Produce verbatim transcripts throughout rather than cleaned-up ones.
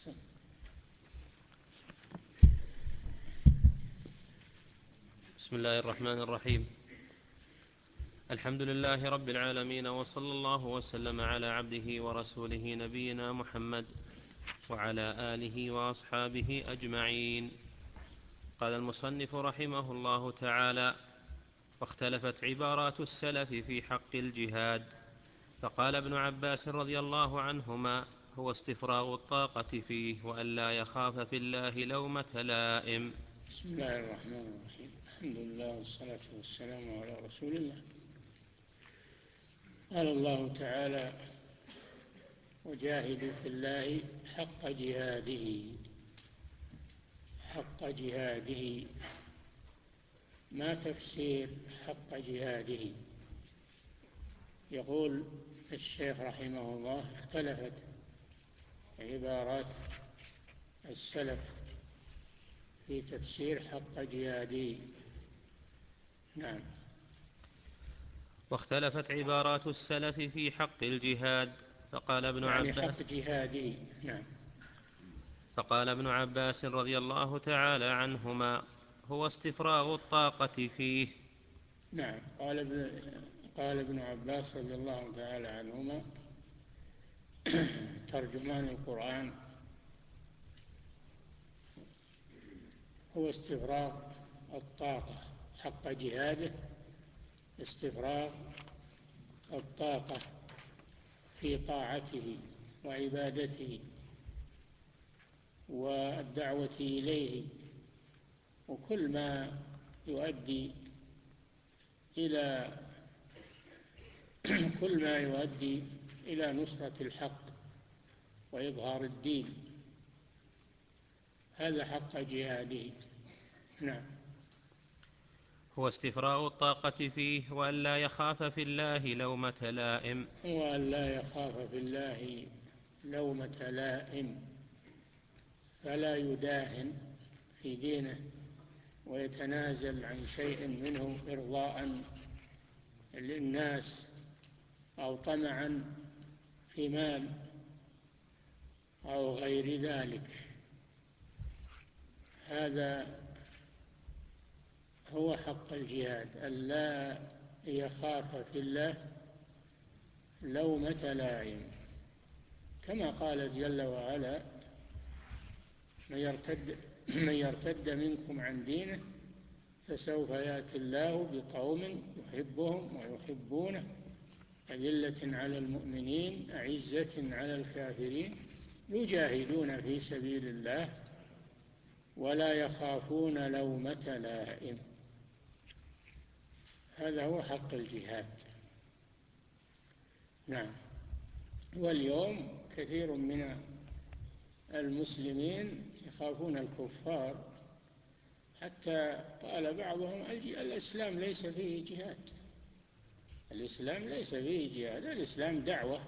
بسم الله الرحمن الرحيم. الحمد لله رب العالمين، وصلى الله وسلم على عبده ورسوله نبينا محمد وعلى آله وأصحابه أجمعين. قال المصنف رحمه الله تعالى: واختلفت عبارات السلف في حق الجهاد، فقال ابن عباس رضي الله عنهما: هو استفراغ الطاقة فيه وأن لا يخاف في الله لومة لائم. بسم الله الرحمن الرحيم. الحمد لله والصلاة والسلام على رسول الله. قال الله تعالى: وجاهدوا في الله حق جهاده. حق جهاده، ما تفسير حق جهاده؟ يقول الشيخ رحمه الله: اختلفت عبارات السلف في تفسير حق جهاده. نعم. واختلفت عبارات السلف في حق الجهاد، فقال ابن يعني عباس حق جهاده. نعم. فقال ابن عباس رضي الله تعالى عنهما: هو استفراغ الطاقة فيه. نعم. قال ابن, قال ابن عباس رضي الله تعالى عنهما ترجمان القرآن: هو استفراغ الطاقة. حق جهاده استفراغ الطاقة في طاعته وعبادته والدعوة إليه، وكل ما يؤدي إلى كل ما يؤدي إلى نصرة الحق وإظهار الدين، هذا حق جهاده. نعم. هو استفراغ الطاقة فيه وأن لا يخاف في الله لومة لائم. وأن لا يخاف في الله لومة لائم، فلا يداهن في دينه ويتنازل عن شيء منه إرضاء للناس أو طمعا في مال أو غير ذلك. هذا هو حق الجهاد، ألا يخاف في الله لومة لائم، كما قال جل وعلا: من يرتد, من يرتد منكم عن دينه فسوف يأتي الله بقوم يحبهم ويحبونه أذلة على المؤمنين أعزة على الكافرين يجاهدون في سبيل الله ولا يخافون لومة لائم. هذا هو حق الجهاد. نعم. واليوم كثير من المسلمين يخافون الكفار، حتى قال بعضهم: الإسلام ليس فيه جهاد. الإسلام ليس فيه جهاد، الإسلام دعوة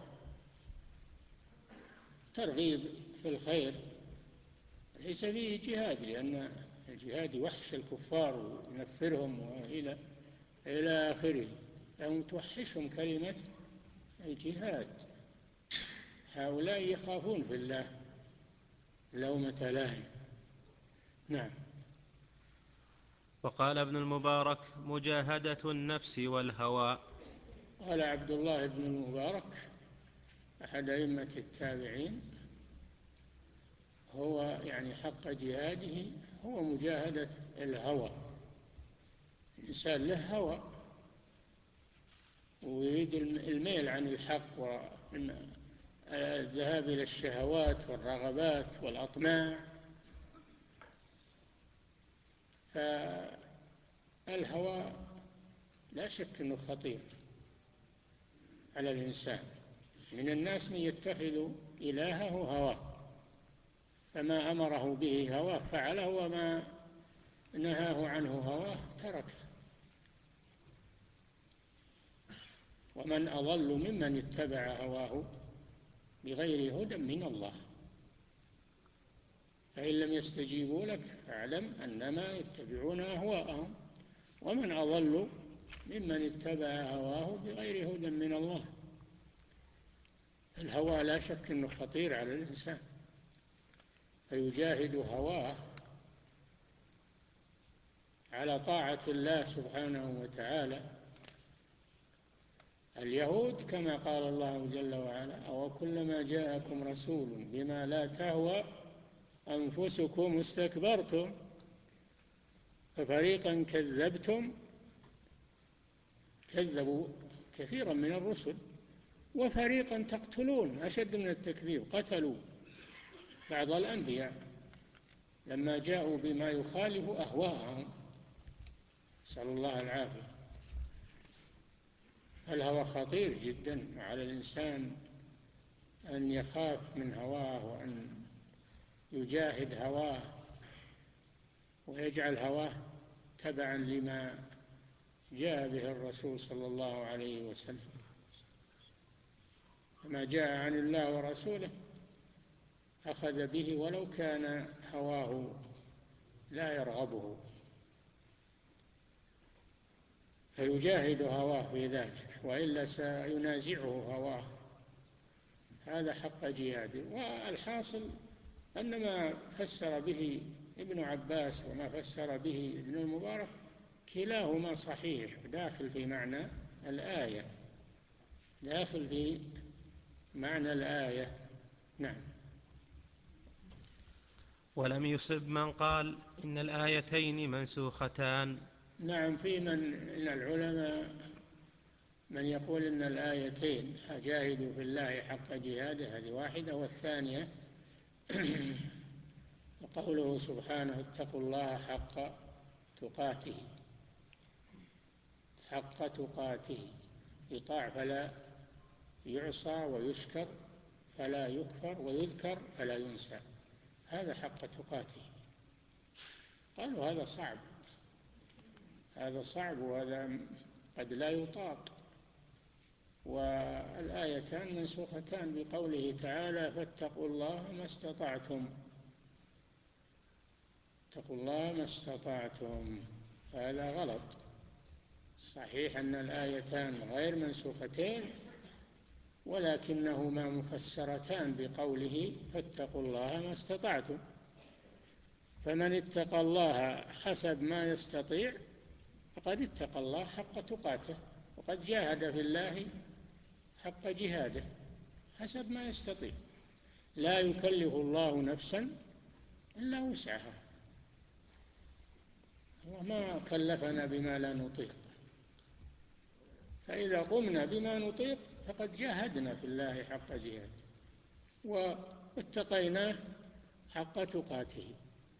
ترغيب في الخير، ليس فيه جهاد، لأن الجهاد يوحش الكفار وينفرهم وإلى إلى آخره، أو توحشهم كلمة الجهاد. هؤلاء يخافون في الله لومة لائم. نعم. وقال ابن المبارك: مجاهدة النفس والهوى. قال عبد الله بن المبارك أحد أئمة التابعين: هو يعني حق جهاده هو مجاهدة الهوى. الإنسان له هوى ويريد الميل عن الحق والذهاب إلى الشهوات والرغبات والأطماع، فالهوى لا شك أنه خطير على الإنسان. من الناس من يتخذ إلهه هواه، فما أمره به هواه فعله، وما نهاه عنه هواه تركه. ومن أضل ممن اتبع هواه بغير هدى من الله. فإن لم يستجيبوا لك فاعلم أنما يتبعون أهواءهم، ومن أضل ممن اتبع هواه بغير هدى من الله. الهوى لا شك أنه خطير على الإنسان. فيجاهد هواه على طاعة الله سبحانه وتعالى. اليهود كما قال الله جل وعلا: أو كلما جاءكم رسول بما لا تهوى أنفسكم استكبرتم ففريقا كذبتم، كذبوا كثيرا من الرسل، وفريقا تقتلون، أشد من التكذيب، قتلوا بعض الأنبياء لما جاءوا بما يخالف أهواءهم، نسأل الله العافية. الهوى خطير جدا على الإنسان، أن يخاف من هواه وأن يجاهد هواه ويجعل هواه تبعا لما جاء به الرسول صلى الله عليه وسلم. ما جاء عن الله ورسوله أخذ به ولو كان هواه لا يرغبه، فيجاهد هواه في ذلك، وإلا سينازعه هواه. هذا حق جهاده. والحاصل أن ما فسر به ابن عباس وما فسر به ابن المبارك كلاهما صحيح، داخل في معنى الآية، داخل في معنى الآية. نعم. ولم يصب من قال إن الآيتين منسوختان. نعم، في من من العلماء من يقول إن الآيتين: جاهدوا في الله حق جهاده، هذه واحدة، والثانية قوله سبحانه: اتقوا الله حق تقاته، حق تقاته، يطاع فلا يعصى، ويشكر فلا يكفر، ويذكر فلا ينسى، هذا حق تقاته. قالوا هذا صعب، هذا صعب، وهذا قد لا يطاق. والآيتان منسوختان بقوله تعالى: فاتقوا الله ما استطعتم، اتقوا الله ما استطعتم، هذا غلط. صحيح أن الآيتان غير منسوختين، ولكنهما مفسرتان بقوله: فاتقوا الله ما استطعتم. فمن اتقى الله حسب ما يستطيع فقد اتقى الله حق تقاته، وقد جاهد في الله حق جهاده حسب ما يستطيع. لا يكلف الله نفسا إلا وسعها، وما كلفنا بما لا نطيق، فإذا قمنا بما نطيق فقد جاهدنا في الله حق جهاده واتقيناه حق تقاته.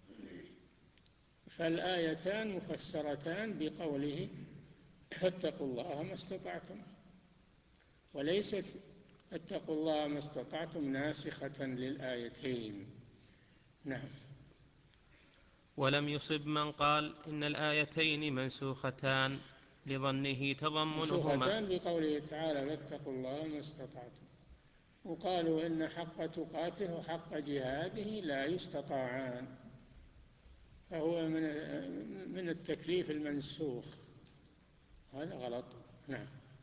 فالآيتان مفسرتان بقوله: فاتقوا الله ما استطعتم، وليست اتقوا الله ما استطعتم ناسخة للآيتين. نعم. ولم يصب من قال إن الآيتين منسوختان لظنه تضمنهما، منسوختان بقوله تعالى: فاتقوا الله ما استطعتم، وقالوا إن حق تقاته وحق جهاده لا يستطاعان، فهو من من التكليف المنسوخ، هذا غلط. نعم.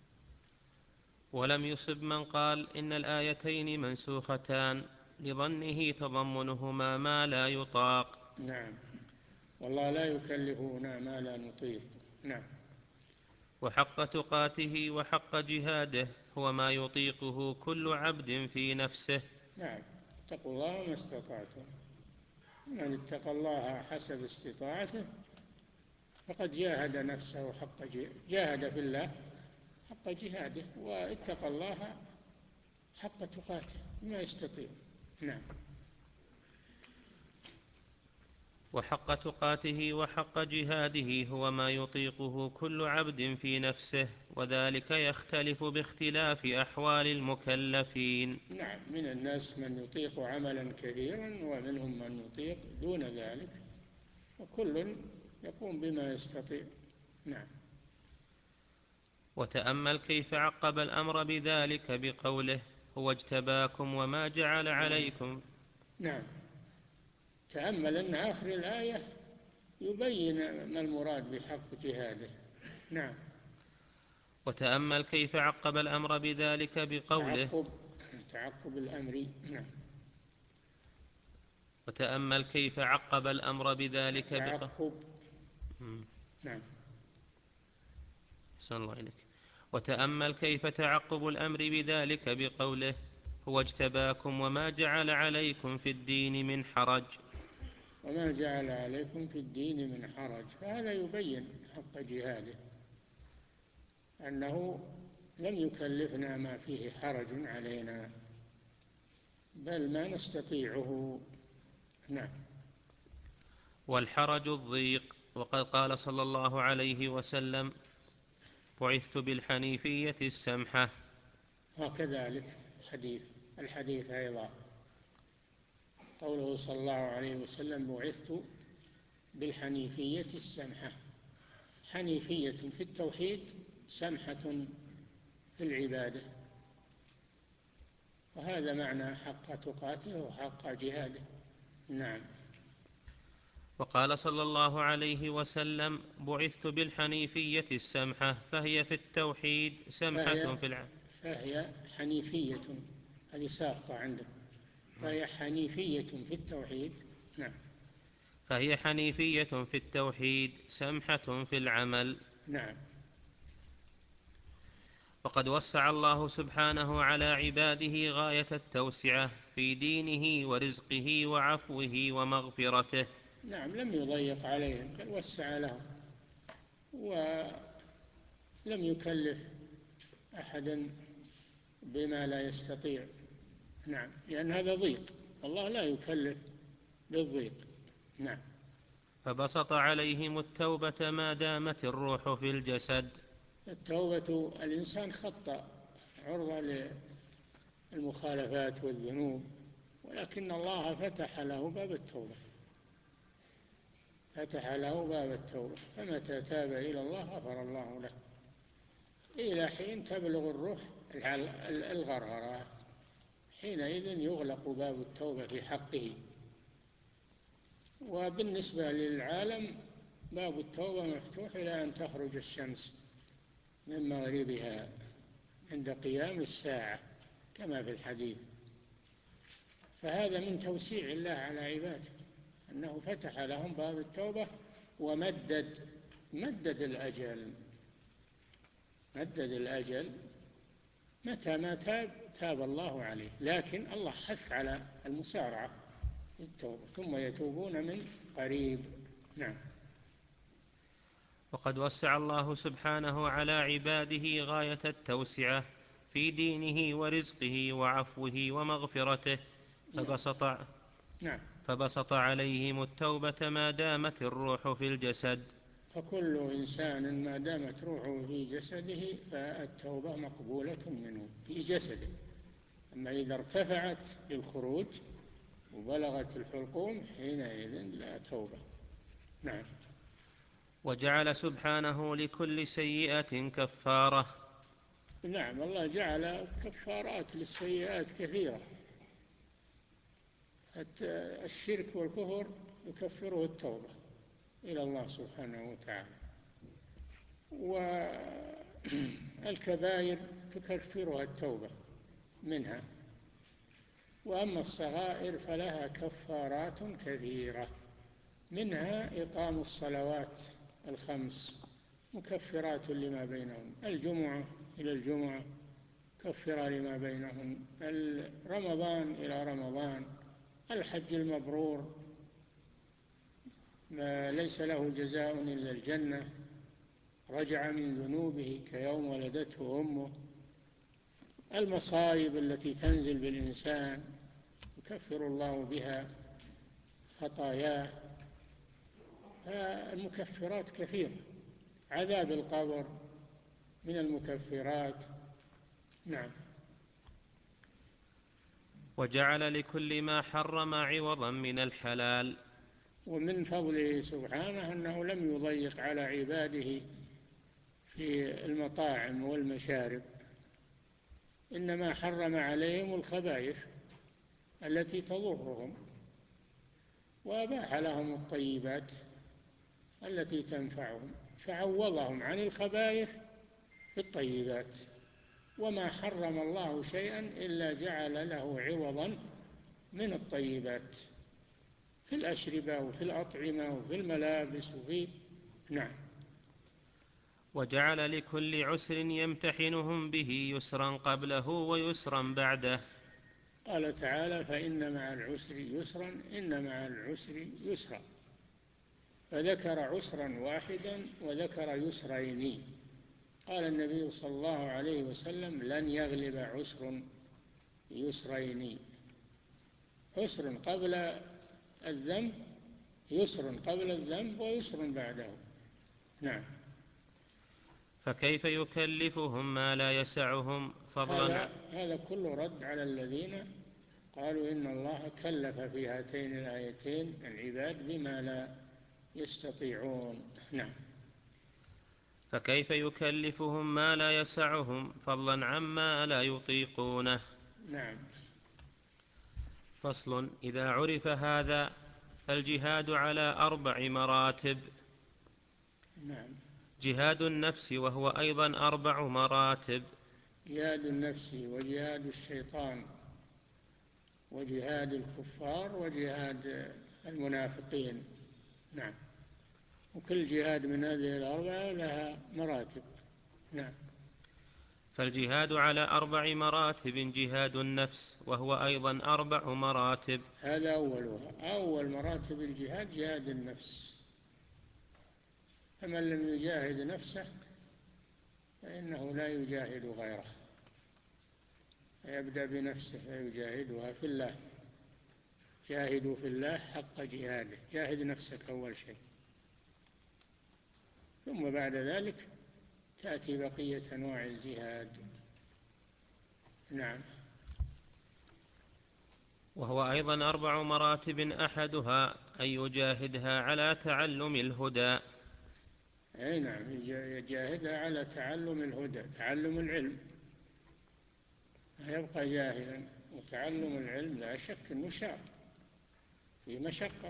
ولم يصب من قال إن الآيتين منسوختان لظنه تضمنهما ما لا يطاق. نعم، والله لا يكلفنا ما لا نطيق. نعم. وحق تقاته وحق جهاده هو ما يطيقه كل عبد في نفسه. نعم، اتقوا الله ما استطعتم، من اتقى الله حسب استطاعته فقد جاهد نفسه حق جاهد في الله حق جهاده، واتقى الله حق تقاته ما يستطيع. نعم. وحق تقاته وحق جهاده هو ما يطيقه كل عبد في نفسه، وذلك يختلف باختلاف أحوال المكلفين. نعم، من الناس من يطيق عملا كثيرا، ومنهم من يطيق دون ذلك، وكل يقوم بما يستطيع. نعم. وتأمل كيف عقب الأمر بذلك بقوله: هو اجتباكم وما جعل عليكم. نعم، تأمل أن آخر الآية يبين ما المراد بحق جهاده. نعم. وتأمل كيف عقب الأمر بذلك بقوله: تعقب تعقب الأمر. نعم. وتأمل كيف عقب الأمر بذلك بق... تعقب. نعم. أحسن الله إليك. وتأمل كيف تعقب الأمر بذلك بقوله هو اجتباكم وما جعل عليكم في الدين من حرج. وما جعل عليكم في الدين من حرج، فهذا يبين حق جهاده، أنه لم يكلفنا ما فيه حرج علينا، بل ما نستطيعه. نعم. والحرج الضيق، وقد قال صلى الله عليه وسلم بعثت بالحنيفية السمحة. وكذلك الحديث الحديث أيضا قوله صلى الله عليه وسلم بعثت بالحنيفية السمحة، حنيفية في التوحيد، سمحة في العبادة، وهذا معنى حق تقاته وحق جهاده. نعم. وقال صلى الله عليه وسلم بعثت بالحنيفية السمحة، فهي في التوحيد سمحة فهي, في العبادة. فهي حنيفية، هذه ساقطة عندك، فهي حنيفية في التوحيد. نعم. فهي حنيفية في التوحيد سمحة في العمل. نعم. وقد وسع الله سبحانه على عباده غاية التوسعة في دينه ورزقه وعفوه ومغفرته. نعم، لم يضيق عليهم بل وسع لهم، ولم يكلف أحدا بما لا يستطيع. نعم، لأن هذا ضيق، الله لا يكلف بالضيق. نعم. فبسط عليهم التوبة ما دامت الروح في الجسد. التوبة، الإنسان خطأ عرضة للمخالفات والذنوب، ولكن الله فتح له باب التوبة، فتح له باب التوبة، فمتى تاب إلى الله غفر الله له، إلى حين تبلغ الروح الغرغرة، حينئذ يغلق باب التوبة في حقه. وبالنسبة للعالم باب التوبة مفتوح إلى أن تخرج الشمس من مغربها عند قيام الساعة كما في الحديث. فهذا من توسيع الله على عباده، أنه فتح لهم باب التوبة ومدد مدد الأجل مدد الأجل متى ما تاب تاب الله عليه، لكن الله حث على المسارعة للتوبة، ثم يتوبون من قريب. نعم. وقد وسع الله سبحانه على عباده غاية التوسعة في دينه ورزقه وعفوه ومغفرته، فبسط, نعم. فبسط عليهم التوبة ما دامت الروح في الجسد. فكل إنسان ما دامت روحه في جسده فالتوبة مقبولة منه في جسده، أما إذا ارتفعت للخروج وبلغت الحلقوم حينئذ لا توبة. نعم. وجعل سبحانه لكل سيئة كفارة. نعم، الله جعل كفارات للسيئات كثيرة، الشرك والكفر يكفره التوبة إلى الله سبحانه وتعالى، والكبائر تكفرها التوبة منها، وأما الصغائر فلها كفارات كثيرة، منها إقام الصلوات الخمس مكفرات لما بينهم، الجمعة إلى الجمعة كفر لما بينهم، رمضان إلى رمضان، الحج المبرور ما ليس له جزاء إلا الجنة، رجع من ذنوبه كيوم ولدته أمه، المصائب التي تنزل بالإنسان يكفر الله بها خطاياه، فالمكفرات كثيرة، عذاب القبر من المكفرات. نعم. وجعل لكل ما حرم عوضا من الحلال. ومن فضله سبحانه أنه لم يضيق على عباده في المطاعم والمشارب، إنما حرم عليهم الخبائث التي تضرهم، وأباح لهم الطيبات التي تنفعهم، فعوضهم عن الخبائث بالطيبات، وما حرم الله شيئا إلا جعل له عوضا من الطيبات. في الأشربة وفي الأطعمة وفي الملابس وفي نعم. وجعل لكل عسر يمتحنهم به يسرا قبله ويسرا بعده. قال تعالى: فإن مع العسر يسرا، إن مع العسر يسرا، فذكر عسرا واحدا وذكر يسرين. قال النبي صلى الله عليه وسلم: لن يغلب عسر يسرين. عسر قبل الذنب، يسر قبل الذنب ويسر بعده. نعم. فكيف يكلفهم ما لا يسعهم فضلا؟ هذا, هذا كله رد على الذين قالوا إن الله كلف في هاتين الآيتين العباد بما لا يستطيعون. نعم. فكيف يكلفهم ما لا يسعهم فضلا عما لا يطيقونه؟ نعم. فصل. إذا عرف هذا فالجهاد على أربع مراتب. نعم. جهاد النفس وهو أيضا أربع مراتب: جهاد النفس، وجهاد الشيطان، وجهاد الكفار، وجهاد المنافقين. نعم. وكل جهاد من هذه الأربعة لها مراتب. نعم. فالجهاد على أربع مراتب جهاد النفس وهو أيضا أربع مراتب. هذا أولها، أول مراتب الجهاد جهاد النفس. فمن لم يجاهد نفسه فإنه لا يجاهد غيره، يبدأ بنفسه فيجاهدها في الله. جاهدوا في الله حق جهاده، جاهد نفسك أول شيء، ثم بعد ذلك تأتي بقية أنواع الجهاد. نعم. وهو أيضا أربع مراتب أحدها أن يجاهدها على تعلم الهدى. أي نعم، يجاهدها على تعلم الهدى، تعلم العلم، يبقى جاهلا. وتعلم العلم لا شك أنه شاق، في مشقة،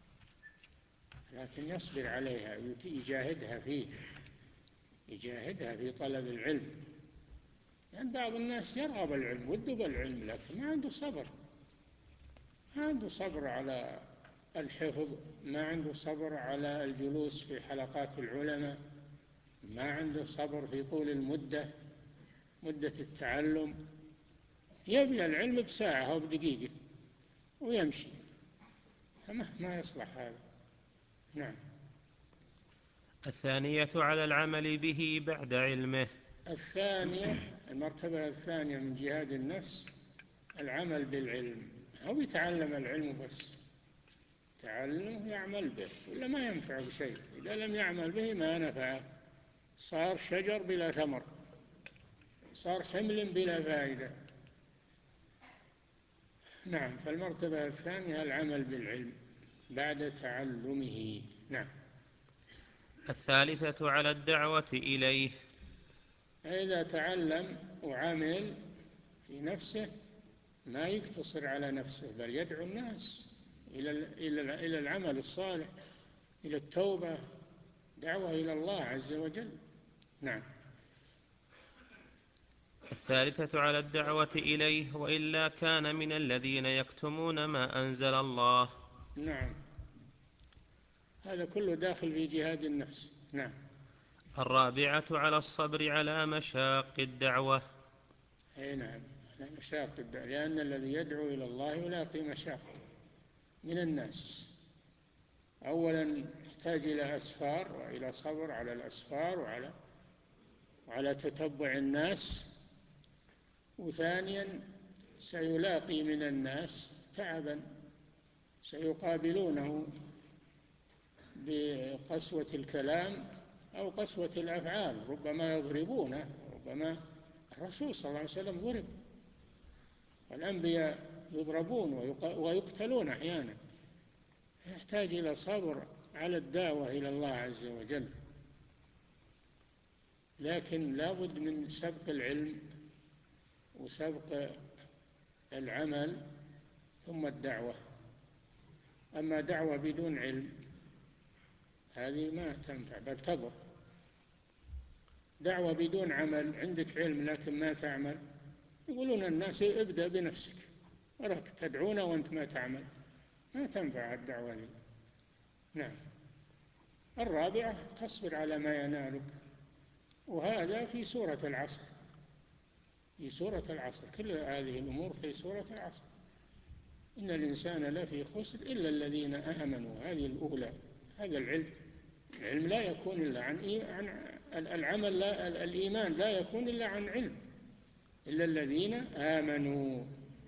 لكن يصبر عليها، يجاهدها فيه، يجاهدها في طلب العلم. لأن يعني بعض الناس يرغب العلم وده بالعلم لكن ما عنده صبر، ما عنده صبر على الحفظ، ما عنده صبر على الجلوس في حلقات العلماء، ما عنده صبر في طول المدة، مدة التعلم. يبني العلم بساعة أو بدقيقة ويمشي، ما يصلح هذا. نعم. الثانية على العمل به بعد علمه. الثانية، المرتبة الثانية من جهاد النفس العمل بالعلم، أو يتعلم العلم بس، تعلم يعمل به ولا ما ينفع بشيء. إذا لم يعمل به ما نفعه، صار شجر بلا ثمر، صار حمل بلا فائدة. نعم. فالمرتبة الثانية العمل بالعلم بعد تعلمه. نعم. الثالثة على الدعوة إليه. إذا تعلم وعمل في نفسه ما يقتصر على نفسه، بل يدعو الناس إلى إلى العمل الصالح، إلى التوبة، دعوة إلى الله عز وجل. نعم. الثالثة على الدعوة إليه وإلا كان من الذين يكتمون ما أنزل الله. نعم. هذا كله داخل في جهاد النفس. نعم. الرابعة على الصبر على مشاق الدعوة. أي نعم، على مشاق الدعوة، لأن الذي يدعو إلى الله يلاقي مشاق من الناس. أولا يحتاج إلى أسفار وإلى صبر على الأسفار وعلى وعلى تتبع الناس. وثانيا سيلاقي من الناس تعبا، سيقابلونه بقسوة الكلام أو قسوة الأفعال، ربما يضربونه، ربما الرسول صلى الله عليه وسلم ضرب، والأنبياء يضربون ويقتلون أحيانا. يحتاج إلى صبر على الدعوة إلى الله عز وجل. لكن لا بد من سبق العلم وسبق العمل ثم الدعوة. أما دعوة بدون علم هذه ما تنفع بل تضر. دعوة بدون عمل، عندك علم لكن ما تعمل، يقولون الناس ابدأ بنفسك، وراك تدعونا وأنت ما تعمل. ما تنفع الدعوة لي. نعم. الرابعة تصبر على ما ينالك، وهذا في سورة العصر، في سورة العصر، كل هذه الأمور في سورة العصر. إن الإنسان لفي خسر إلا الذين آمنوا، هذه الأولى. هذا العلم، العلم لا يكون إلا عن العمل، لا الإيمان لا يكون إلا عن علم. إلا الذين آمنوا،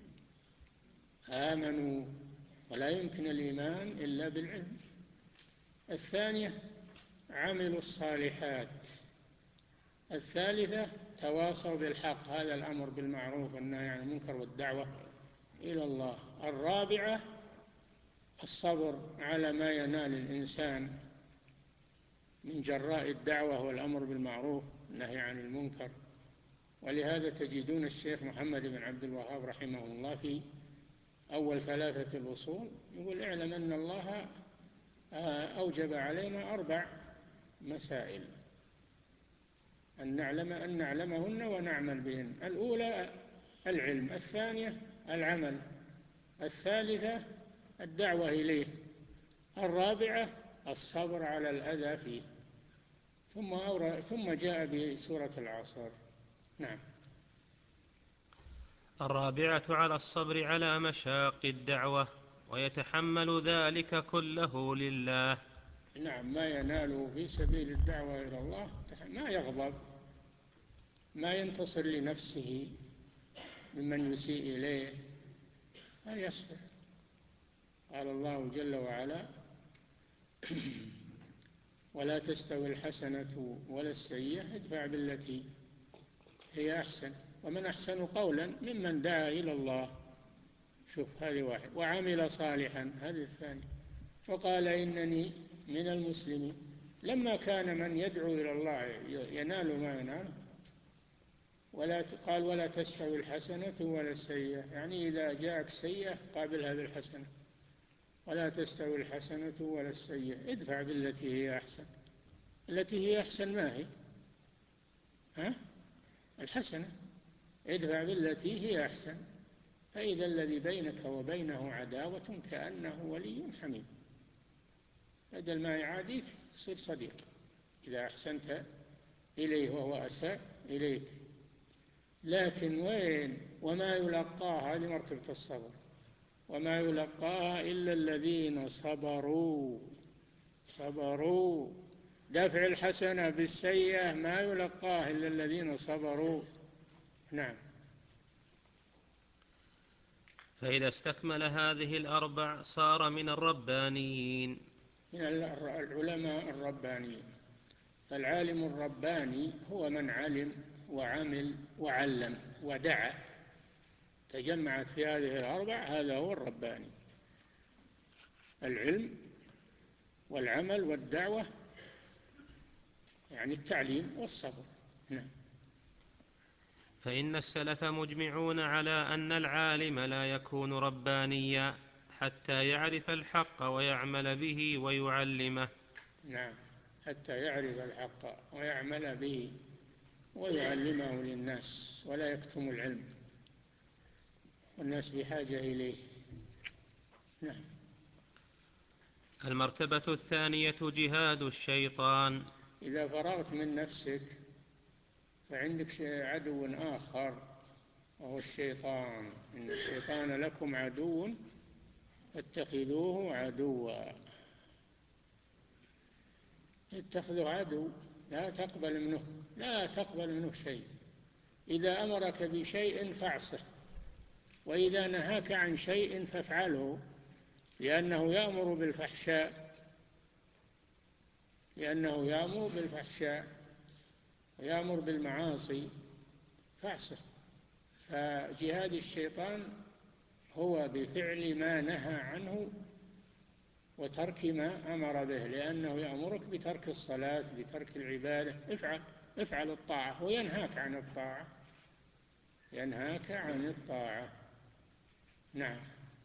آمنوا، ولا يمكن الإيمان إلا بالعلم. الثانية عملوا الصالحات. الثالثة تواصوا بالحق، هذا الأمر بالمعروف والنهي عن المنكر والدعوة إلى الله. الرابعة الصبر على ما ينال الإنسان من جراء الدعوة والأمر بالمعروف والنهي عن المنكر. ولهذا تجدون الشيخ محمد بن عبد الوهاب رحمه الله في أول ثلاثة الأصول يقول: اعلم أن الله أوجب علينا أربع مسائل أن نعلم أن نعلمهن ونعمل بهن. الأولى العلم، الثانية العمل، الثالثة الدعوة إليه، الرابعة الصبر على الأذى فيه. ثم ثم جاء بسورة العصر. نعم. الرابعة على الصبر على مشاق الدعوة، ويتحمل ذلك كله لله. نعم، ما يناله في سبيل الدعوة إلى الله ما يغضب، ما ينتصر لنفسه ممن يسيء إليه، بل يصبر. قال الله جل وعلا: ولا تستوي الحسنة ولا السيئة، ادفع بالتي هي أحسن، ومن أحسن قولا ممن دعا إلى الله. شوف، هذه واحد. وعمل صالحا، هذه الثانية. وقال إنني من المسلمين. لما كان من يدعو إلى الله ينال ما ينال، ولا قال ولا تستوي الحسنة ولا السيئة، يعني إذا جاءك سيئة قابلها بالحسنة. ولا تستوي الحسنة ولا السيئة، ادفع بالتي هي أحسن. التي هي أحسن ما هي؟ ها؟ الحسنة. ادفع بالتي هي أحسن، فإذا الذي بينك وبينه عداوة كأنه ولي حميم. بدل ما يعاديك يصير صديق إذا أحسنت إليه وهو أساء إليك. لكن وين وما يلقاها، هذه مرتبة الصبر، وما يلقاها إلا الذين صبروا. صبروا. دفع الحسنة بالسيئة ما يلقاها إلا الذين صبروا. نعم. فإذا استكمل هذه الأربع صار من الربانيين، من العلماء الربانيين. العالم الرباني هو من علم وعمل وعلم ودعا، تجمعت في هذه الأربع، هذا هو الرباني: العلم والعمل والدعوة، يعني التعليم والصبر. نعم. فإن السلف مجمعون على أن العالم لا يكون ربانيا حتى يعرف الحق ويعمل به ويعلمه. نعم، حتى يعرف الحق ويعمل به ويعلمه للناس، ولا يكتم العلم، والناس بحاجة إليه. نعم. المرتبة الثانية جهاد الشيطان. إذا فرغت من نفسك فعندك عدو آخر وهو الشيطان. إن الشيطان لكم عدو فاتخذوه عدوا. اتخذوا عدو، لا تقبل منه، لا تقبل منه شيء. إذا أمرك بشيء فاعصه، وإذا نهاك عن شيء فافعله، لأنه يأمر بالفحشاء، لأنه يأمر بالفحشاء ويأمر بالمعاصي، فاعصه. فجهاد الشيطان هو بفعل ما نهى عنه وترك ما أمر به، لأنه يأمرك بترك الصلاة، بترك العبادة. افعل افعل الطاعة، وينهاك عن الطاعة، ينهاك عن الطاعة. نعم.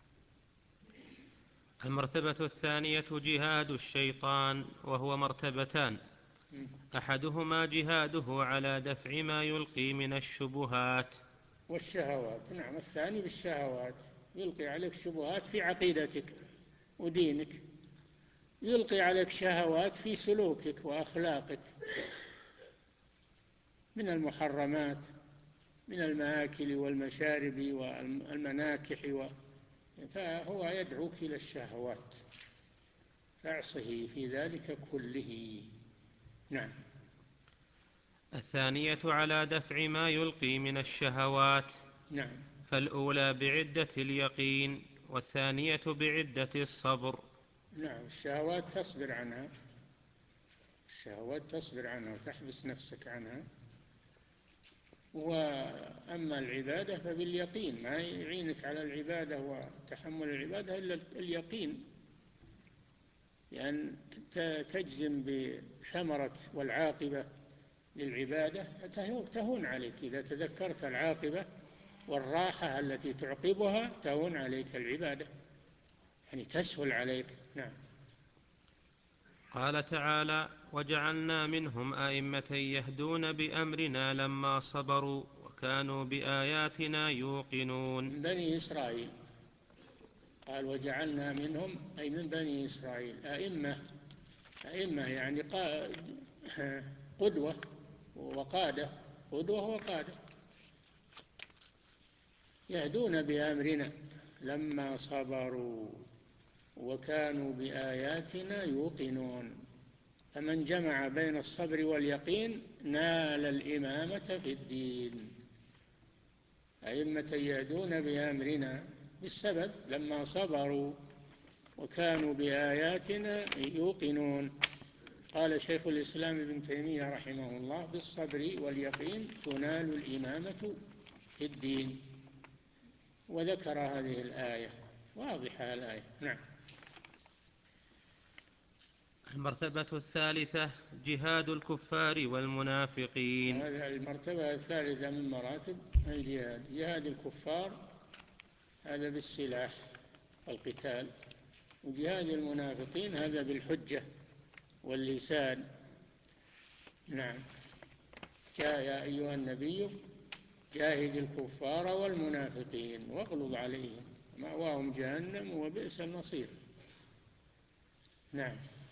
المرتبة الثانية جهاد الشيطان، وهو مرتبتان: أحدهما جهاده على دفع ما يلقي من الشبهات والشهوات. نعم، الثاني بالشهوات، يلقي عليك شبهات في عقيدتك، ودينك، يلقي عليك شهوات في سلوكك وأخلاقك من المحرمات، من المآكل والمشارب والمناكح و... فهو يدعوك إلى الشهوات، فاعصه في ذلك كله. نعم. الثانية على دفع ما يلقي من الشهوات. نعم. فالأولى بعدة اليقين، والثانية بعدة الصبر. نعم. الشهوات تصبر عنها، الشهوات تصبر عنها وتحبس نفسك عنها. وأما العبادة فباليقين، ما يعينك على العبادة وتحمل العبادة إلا اليقين، لأن تجزم بثمرة والعاقبة للعبادة تهون عليك. إذا تذكرت العاقبة والراحة التي تعقبها تهون عليك العبادة، يعني تسهل عليك. نعم. قال تعالى: وجعلنا منهم أئمة يهدون بأمرنا لما صبروا وكانوا بآياتنا يوقنون. من بني إسرائيل، قال وجعلنا منهم أي من بني إسرائيل أئمة، أئمة يعني قدوة وقادة، قدوة وقادة، يهدون بأمرنا لما صبروا وكانوا بآياتنا يوقنون. فمن جمع بين الصبر واليقين نال الإمامة في الدين. أئمة يهدون بأمرنا بالسبب لما صبروا وكانوا بآياتنا يوقنون. قال شيخ الإسلام ابن تيمية رحمه الله: بالصبر واليقين تنال الإمامة في الدين. وذكر هذه الآية، واضحة الآية. نعم. المرتبة الثالثة جهاد الكفار والمنافقين. هذه المرتبة الثالثة من مراتب الجهاد، جهاد الكفار هذا بالسلاح والقتال، وجهاد المنافقين هذا بالحجة واللسان. نعم. جاء يا أيها النبي جاهد الكفار والمنافقين واغلظ عليهم مأواهم جهنم وبئس المصير. نعم.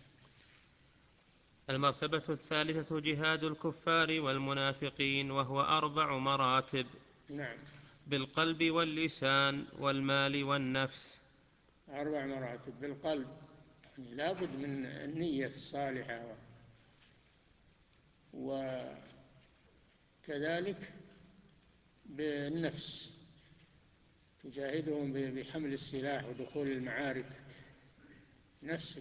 المرتبة الثالثة جهاد الكفار والمنافقين، وهو أربع مراتب. نعم. بالقلب واللسان والمال والنفس. أربع مراتب. بالقلب، يعني لا بد من النية الصالحة، وكذلك بالنفس تجاهدهم بحمل السلاح ودخول المعارك نفسك،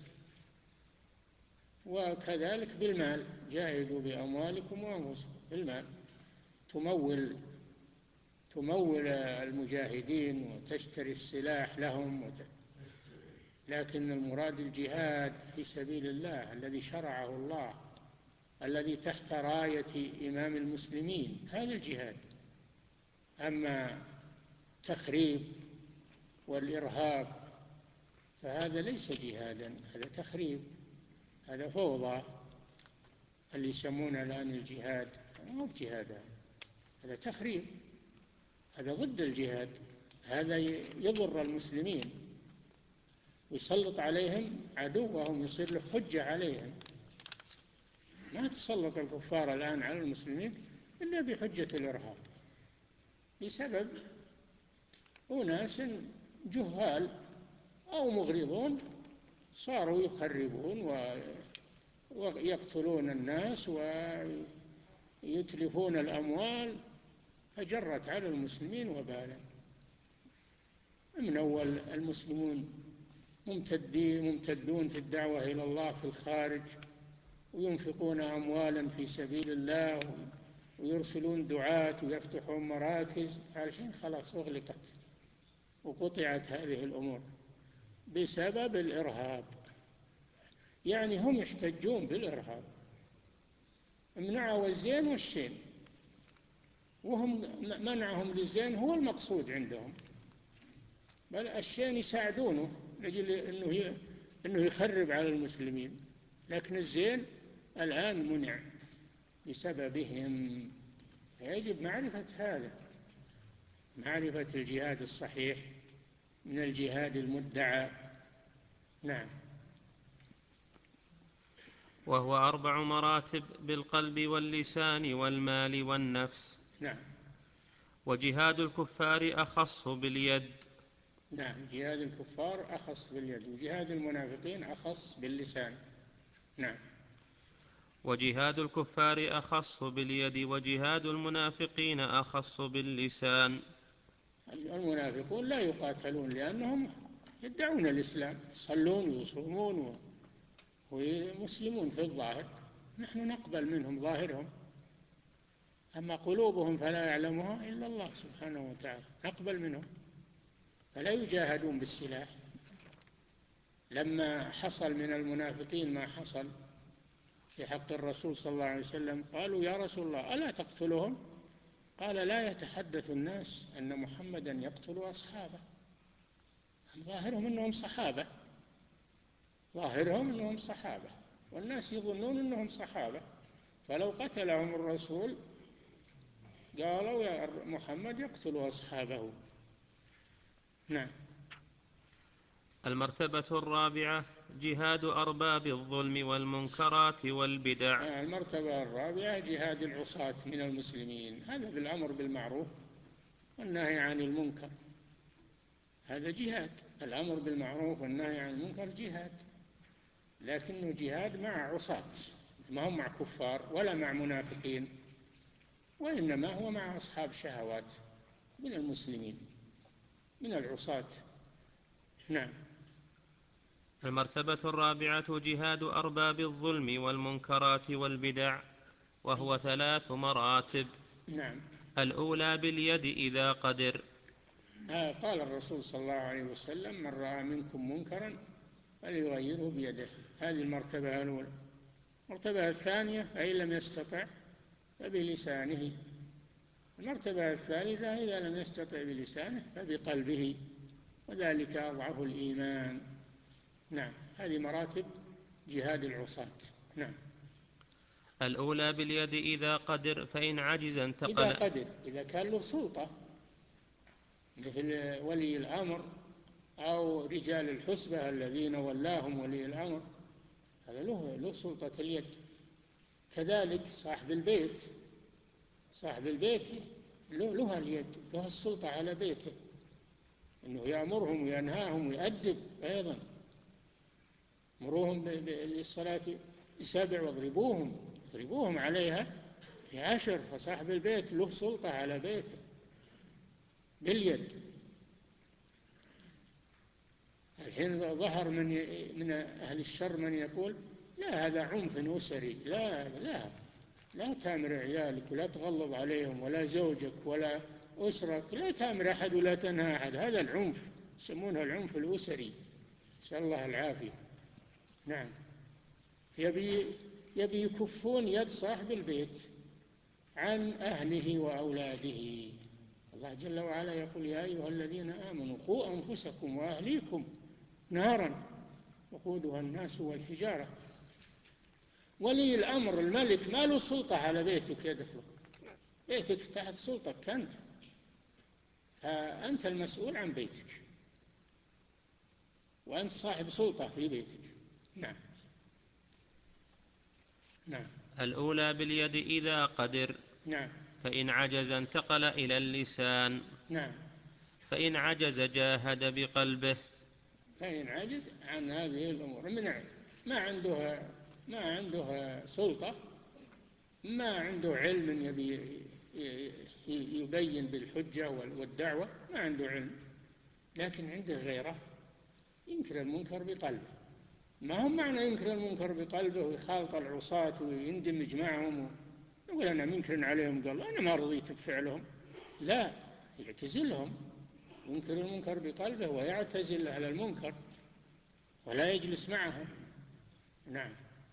وكذلك بالمال جاهدوا بأموالكم وأنفسكم. بالمال تمول تمول المجاهدين وتشتري السلاح لهم وت... لكن المراد الجهاد في سبيل الله الذي شرعه الله، الذي تحت راية إمام المسلمين، هذا الجهاد. أما تخريب والإرهاب فهذا ليس جهادا، هذا تخريب، هذا فوضى. اللي يسمونه الآن الجهاد مو بجهاد، هذا تخريب، هذا ضد الجهاد. هذا يضر المسلمين ويسلط عليهم عدوهم، يصير له حجة عليهم. ما تسلط الكفار الآن على المسلمين إلا بحجة الإرهاب، بسبب أناس جهال أو مغرضون صاروا يخربون ويقتلون الناس ويتلفون الأموال، فجرت على المسلمين وبالا. من أول المسلمون ممتدون في الدعوة إلى الله في الخارج، وينفقون أموالا في سبيل الله، ويرسلون دعاة ويفتحون مراكز. الحين خلاص أغلقت وقطعت هذه الأمور بسبب الإرهاب. يعني هم يحتجون بالإرهاب، منعوا الزين والشين، وهم منعهم للزين هو المقصود عندهم، بل الشين يساعدونه لأجل أنه أنه يخرب على المسلمين، لكن الزين الآن منع بسببهم. يجب معرفة هذا، معرفة الجهاد الصحيح من الجهاد المدعى نعم. وهو أربع مراتب بالقلب واللسان والمال والنفس. نعم. وجهاد الكفار أخص باليد. نعم، جهاد الكفار أخص باليد، وجهاد المنافقين أخص باللسان. نعم. وجهاد الكفار أخص باليد وجهاد المنافقين أخص باللسان. المنافقون لا يقاتلون لأنهم يدعون الإسلام، يصلون ويصومون ومسلمون في الظاهر، نحن نقبل منهم ظاهرهم، أما قلوبهم فلا يعلمها إلا الله سبحانه وتعالى، نقبل منهم، فلا يجاهدون بالسلاح. لما حصل من المنافقين ما حصل في حق الرسول صلى الله عليه وسلم قالوا يا رسول الله ألا تقتلهم؟ قال لا يتحدث الناس أن محمدا يقتل أصحابه، ظاهرهم أنهم صحابة، ظاهرهم أنهم صحابة والناس يظنون أنهم صحابة، فلو قتلهم الرسول قالوا يا محمد يقتل أصحابه. نعم. المرتبة الرابعة جهاد أرباب الظلم والمنكرات والبدع. المرتبة الرابعة جهاد العصاة من المسلمين، هذا بالأمر بالمعروف والنهي عن المنكر، هذا جهاد، الأمر بالمعروف والنهي عن المنكر جهاد، لكنه جهاد مع عصاة، ما هم مع كفار ولا مع منافقين، وإنما هو مع أصحاب شهوات من المسلمين من العصاة. نعم. المرتبة الرابعة جهاد أرباب الظلم والمنكرات والبدع، وهو ثلاث مراتب. نعم. الأولى باليد إذا قدر. آه قال الرسول صلى الله عليه وسلم من رأى منكم منكرا فليغيره بيده، هذه المرتبة الأولى. المرتبة الثانية فإن لم يستطع فبلسانه. المرتبة الثالثة إذا لم يستطع بلسانه فبقلبه، وذلك أضعف الإيمان. نعم، هذه مراتب جهاد العصاة. نعم. الأولى باليد إذا قدر، فإن عجز انتقل. إذا قدر، إذا كان له سلطة مثل ولي الأمر أو رجال الحسبة الذين ولاهم ولي الأمر، هذا له له سلطة اليد. كذلك صاحب البيت، صاحب البيت له له اليد، له السلطة على بيته، أنه يأمرهم وينهاهم ويؤدب أيضا، مروهم للصلاة بسبع واضربوهم اضربوهم عليها بعشر، فصاحب البيت له سلطة على بيته باليد. الحين ظهر من من أهل الشر من يقول لا هذا عنف أسري، لا لا لا تامر عيالك ولا تغلظ عليهم ولا زوجك ولا أسرك، لا تامر أحد ولا تنهى أحد، هذا العنف يسمونه العنف الأسري، نسأل الله العافية. نعم. يبي يبي يكفون يد صاحب البيت عن أهله وأولاده. الله جل وعلا يقول يا أيها الذين آمنوا قوا أنفسكم وأهليكم نارا وقودها الناس والحجارة. ولي الأمر الملك ما له سلطة على بيتك يدخل، بيتك تحت سلطتك أنت، فأنت المسؤول عن بيتك وأنت صاحب سلطة في بيتك. نعم. نعم. الأولى باليد إذا قدر. نعم. فإن عجز انتقل إلى اللسان. نعم. فإن عجز جاهد بقلبه. فإن عجز عن هذه الأمور، من ما عنده ما عنده سلطة، ما عنده علم يبي يبين بالحجة والدعوة، ما عنده علم، لكن عنده غيره، ينكر المنكر بقلبه. ما هم معنى ينكر المنكر بقلبه ويخالط العصاة ويندمج معهم يقول أنا منكر عليهم، قال أنا ما رضيت بفعلهم، لا، يعتزلهم، ينكر المنكر بقلبه ويعتزل أهل المنكر ولا يجلس معهم. نعم.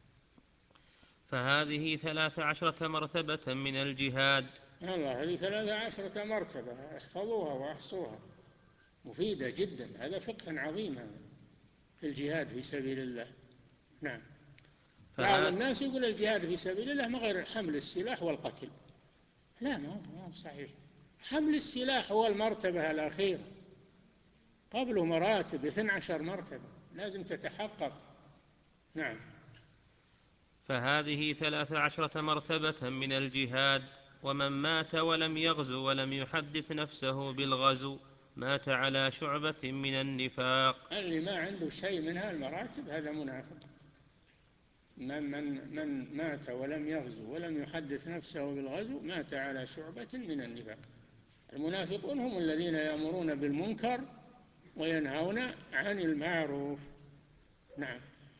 فهذه ثلاث عشرة مرتبة من الجهاد. الله، هذه ثلاث عشرة مرتبة، احفظوها وأحصوها، مفيدة جدا، هذا فقه عظيم في الجهاد في سبيل الله. نعم. بعض الناس يقول الجهاد في سبيل الله ما غير حمل السلاح والقتل، لا، ما هو صحيح، حمل السلاح هو المرتبة الأخيرة، قبله مراتب اثنى عشر مرتبة لازم تتحقق. نعم. فهذه ثلاث عشرة مرتبة من الجهاد. ومن مات ولم يغزو ولم يحدث نفسه بالغزو مات على شعبة من النفاق. اللي ما عنده شيء من هالمراتب هذا منافق. من, من, من مات ولم يغزو ولم يحدث نفسه بالغزو مات على شعبة من النفاق. المنافقون هم الذين يأمرون بالمنكر وينهون عن المعروف. نعم.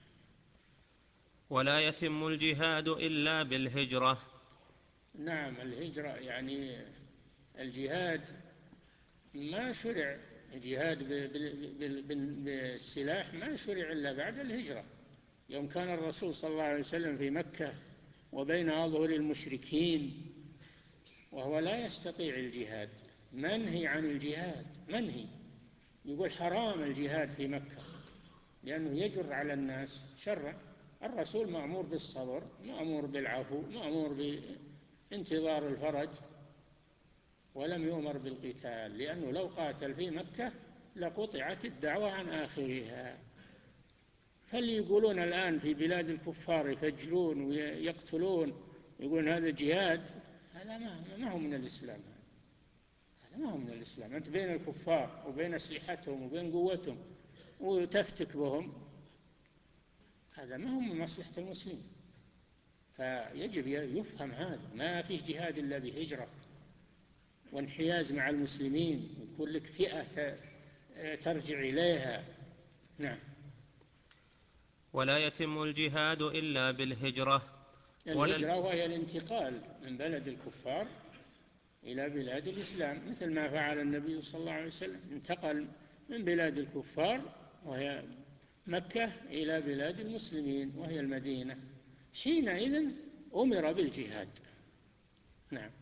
ولا يتم الجهاد إلا بالهجرة. نعم، الهجرة يعني الجهاد ما شرع، الجهاد بالسلاح ما شرع إلا بعد الهجرة. يوم كان الرسول صلى الله عليه وسلم في مكة وبين أظهر المشركين وهو لا يستطيع الجهاد، منهي عن الجهاد، منهي، يقول حرام الجهاد في مكة لأنه يجر على الناس شرا. الرسول مأمور بالصبر، مأمور بالعفو، مأمور بانتظار الفرج، ولم يؤمر بالقتال، لأنه لو قاتل في مكة لقطعت الدعوة عن آخرها. فاللي يقولون الآن في بلاد الكفار يفجرون ويقتلون يقولون هذا جهاد، هذا ما هو من الإسلام. هذا ما هو من الإسلام. أنت بين الكفار وبين أسلحتهم وبين قوتهم وتفتك بهم، هذا ما هو من مصلحة المسلمين. فيجب يفهم هذا، ما فيه جهاد إلا بهجرة وانحياز مع المسلمين ويكون لك فئة ترجع إليها. نعم. ولا يتم الجهاد إلا بالهجرة. الهجرة وهي الانتقال من بلد الكفار إلى بلاد الإسلام، مثل ما فعل النبي صلى الله عليه وسلم، انتقل من بلاد الكفار وهي مكة إلى بلاد المسلمين وهي المدينة، حينئذ أمر بالجهاد. نعم.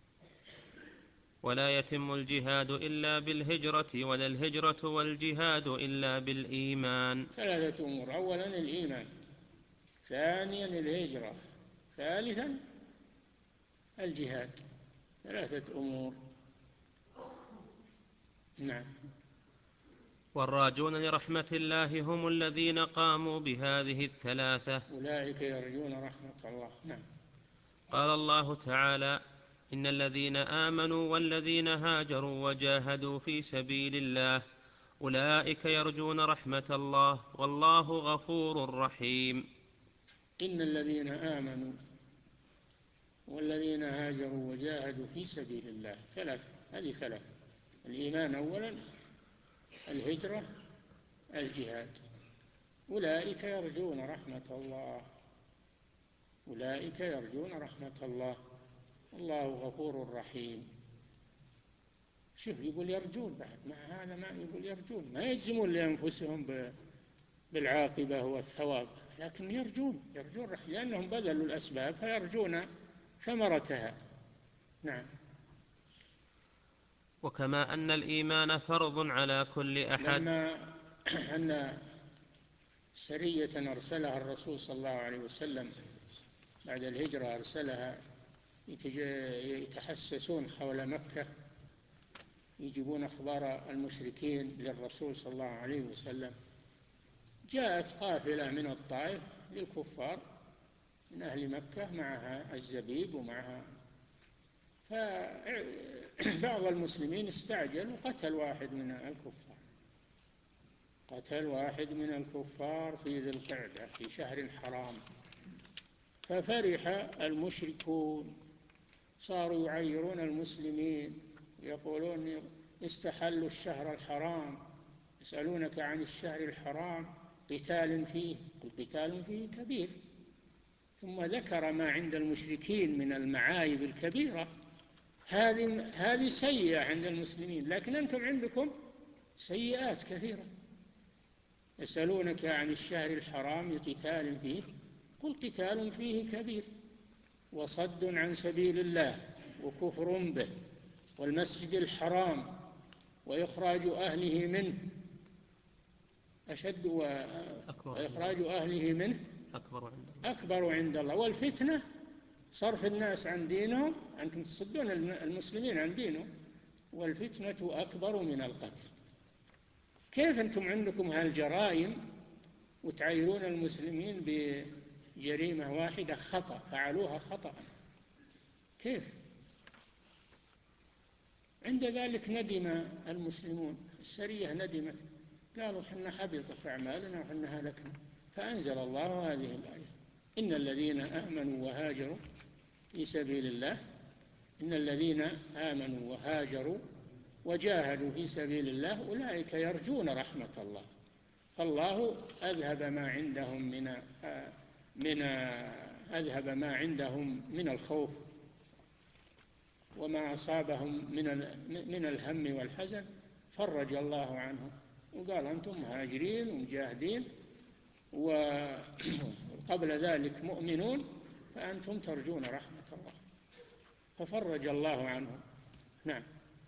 ولا يتم الجهاد إلا بالهجرة ولا الهجرة والجهاد إلا بالإيمان. ثلاثة أمور: أولا الإيمان، ثانيا الهجرة، ثالثا الجهاد. ثلاثة أمور. نعم. والراجون لرحمة الله هم الذين قاموا بهذه الثلاثة، أولئك يرجون رحمة الله. نعم. قال الله تعالى: إن الذين آمنوا والذين هاجروا وجاهدوا في سبيل الله أولئك يرجون رحمة الله والله غفور رحيم. إن الذين آمنوا والذين هاجروا وجاهدوا في سبيل الله، ثلاثة، هذه ثلاثة: الإيمان أولا، الهجرة، الجهاد. أولئك يرجون رحمة الله، أولئك يرجون رحمة الله الله غفور رحيم. شوف، يقول يرجون بعد، مع هذا ما يقول يرجون، ما يجزمون لأنفسهم بالعاقبة والثواب، لكن يرجون يرجون رحمة، لأنهم بذلوا الأسباب فيرجون ثمرتها. نعم. وكما أن الإيمان فرض على كل أحد. لما أن سرية أرسلها الرسول صلى الله عليه وسلم بعد الهجرة، أرسلها يتحسسون حول مكة، يجيبون أخبار المشركين للرسول صلى الله عليه وسلم. جاءت قافلة من الطائف للكفار من أهل مكة معها الزبيب ومعها، فبعض المسلمين استعجل وقتل واحد من الكفار، قتل واحد من الكفار في ذي القعدة في شهر حرام. ففرح المشركون، صاروا يعيرون المسلمين، يقولون استحلوا الشهر الحرام، يسألونك عن الشهر الحرام قتال فيه، القتال فيه كبير. ثم ذكر ما عند المشركين من المعايب الكبيرة، هذه هذه سيئة عند المسلمين، لكن أنتم عندكم سيئات كثيرة. يسألونك عن الشهر الحرام قتال فيه، قل قتال فيه كبير وصد عن سبيل الله وكفر به والمسجد الحرام وإخراج أهله منه أشد، وإخراج أهله منه أكبر عند الله, أكبر عند الله والفتنة صرف الناس عن دينهم، أنتم تصدون المسلمين عن دينهم، والفتنة أكبر من القتل. كيف أنتم عندكم هالجرائم وتعيرون المسلمين بجريمة واحدة خطأ فعلوها خطأ؟ كيف؟ عند ذلك ندم المسلمون، السرية ندمت، قالوا حنا حبطت أعمالنا وحنا هلكنا، فأنزل الله هذه الآية: إن الذين آمنوا وهاجروا في سبيل الله إن الذين آمنوا وهاجروا وجاهدوا في سبيل الله أولئك يرجون رحمة الله، فالله أذهب ما عندهم من من أذهب ما عندهم من الخوف وما أصابهم من من الهم والحزن، فرج الله عنهم وقال أنتم مهاجرين ومجاهدين وقبل ذلك مؤمنون فأنتم ترجون رحمة الله، ففرج الله عنهم. نعم.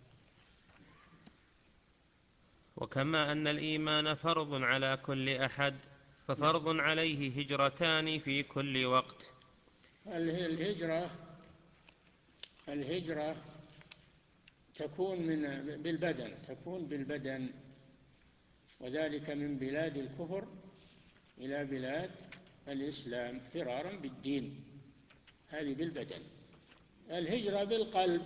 وكما أن الإيمان فرض على كل أحد ففرض عليه هجرتان في كل وقت. الهجرة الهجرة تكون من بالبدن تكون بالبدن وذلك من بلاد الكفر إلى بلاد الإسلام فرارا بالدين، هذه بالبدن. الهجرة بالقلب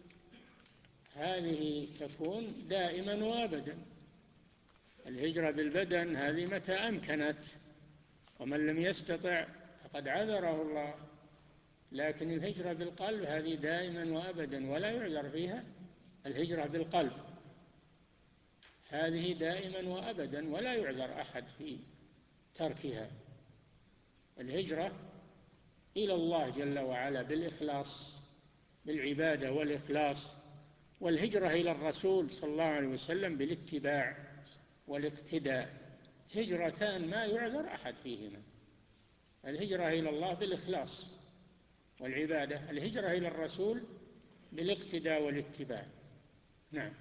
هذه تكون دائما وابدا. الهجرة بالبدن هذه متى أمكنت، ومن لم يستطع فقد عذره الله، لكن الهجرة بالقلب هذه دائما وابدا ولا يعذر فيها. الهجرة بالقلب هذه دائما وابدا ولا يعذر أحد في تركها. الهجرة إلى الله جل وعلا بالإخلاص، بالعبادة والإخلاص، والهجرة إلى الرسول صلى الله عليه وسلم بالاتباع والاقتداء، هجرتان ما يعذر أحد فيهما. الهجرة إلى الله بالإخلاص والعبادة، الهجرة إلى الرسول بالاقتداء والاتباع. نعم.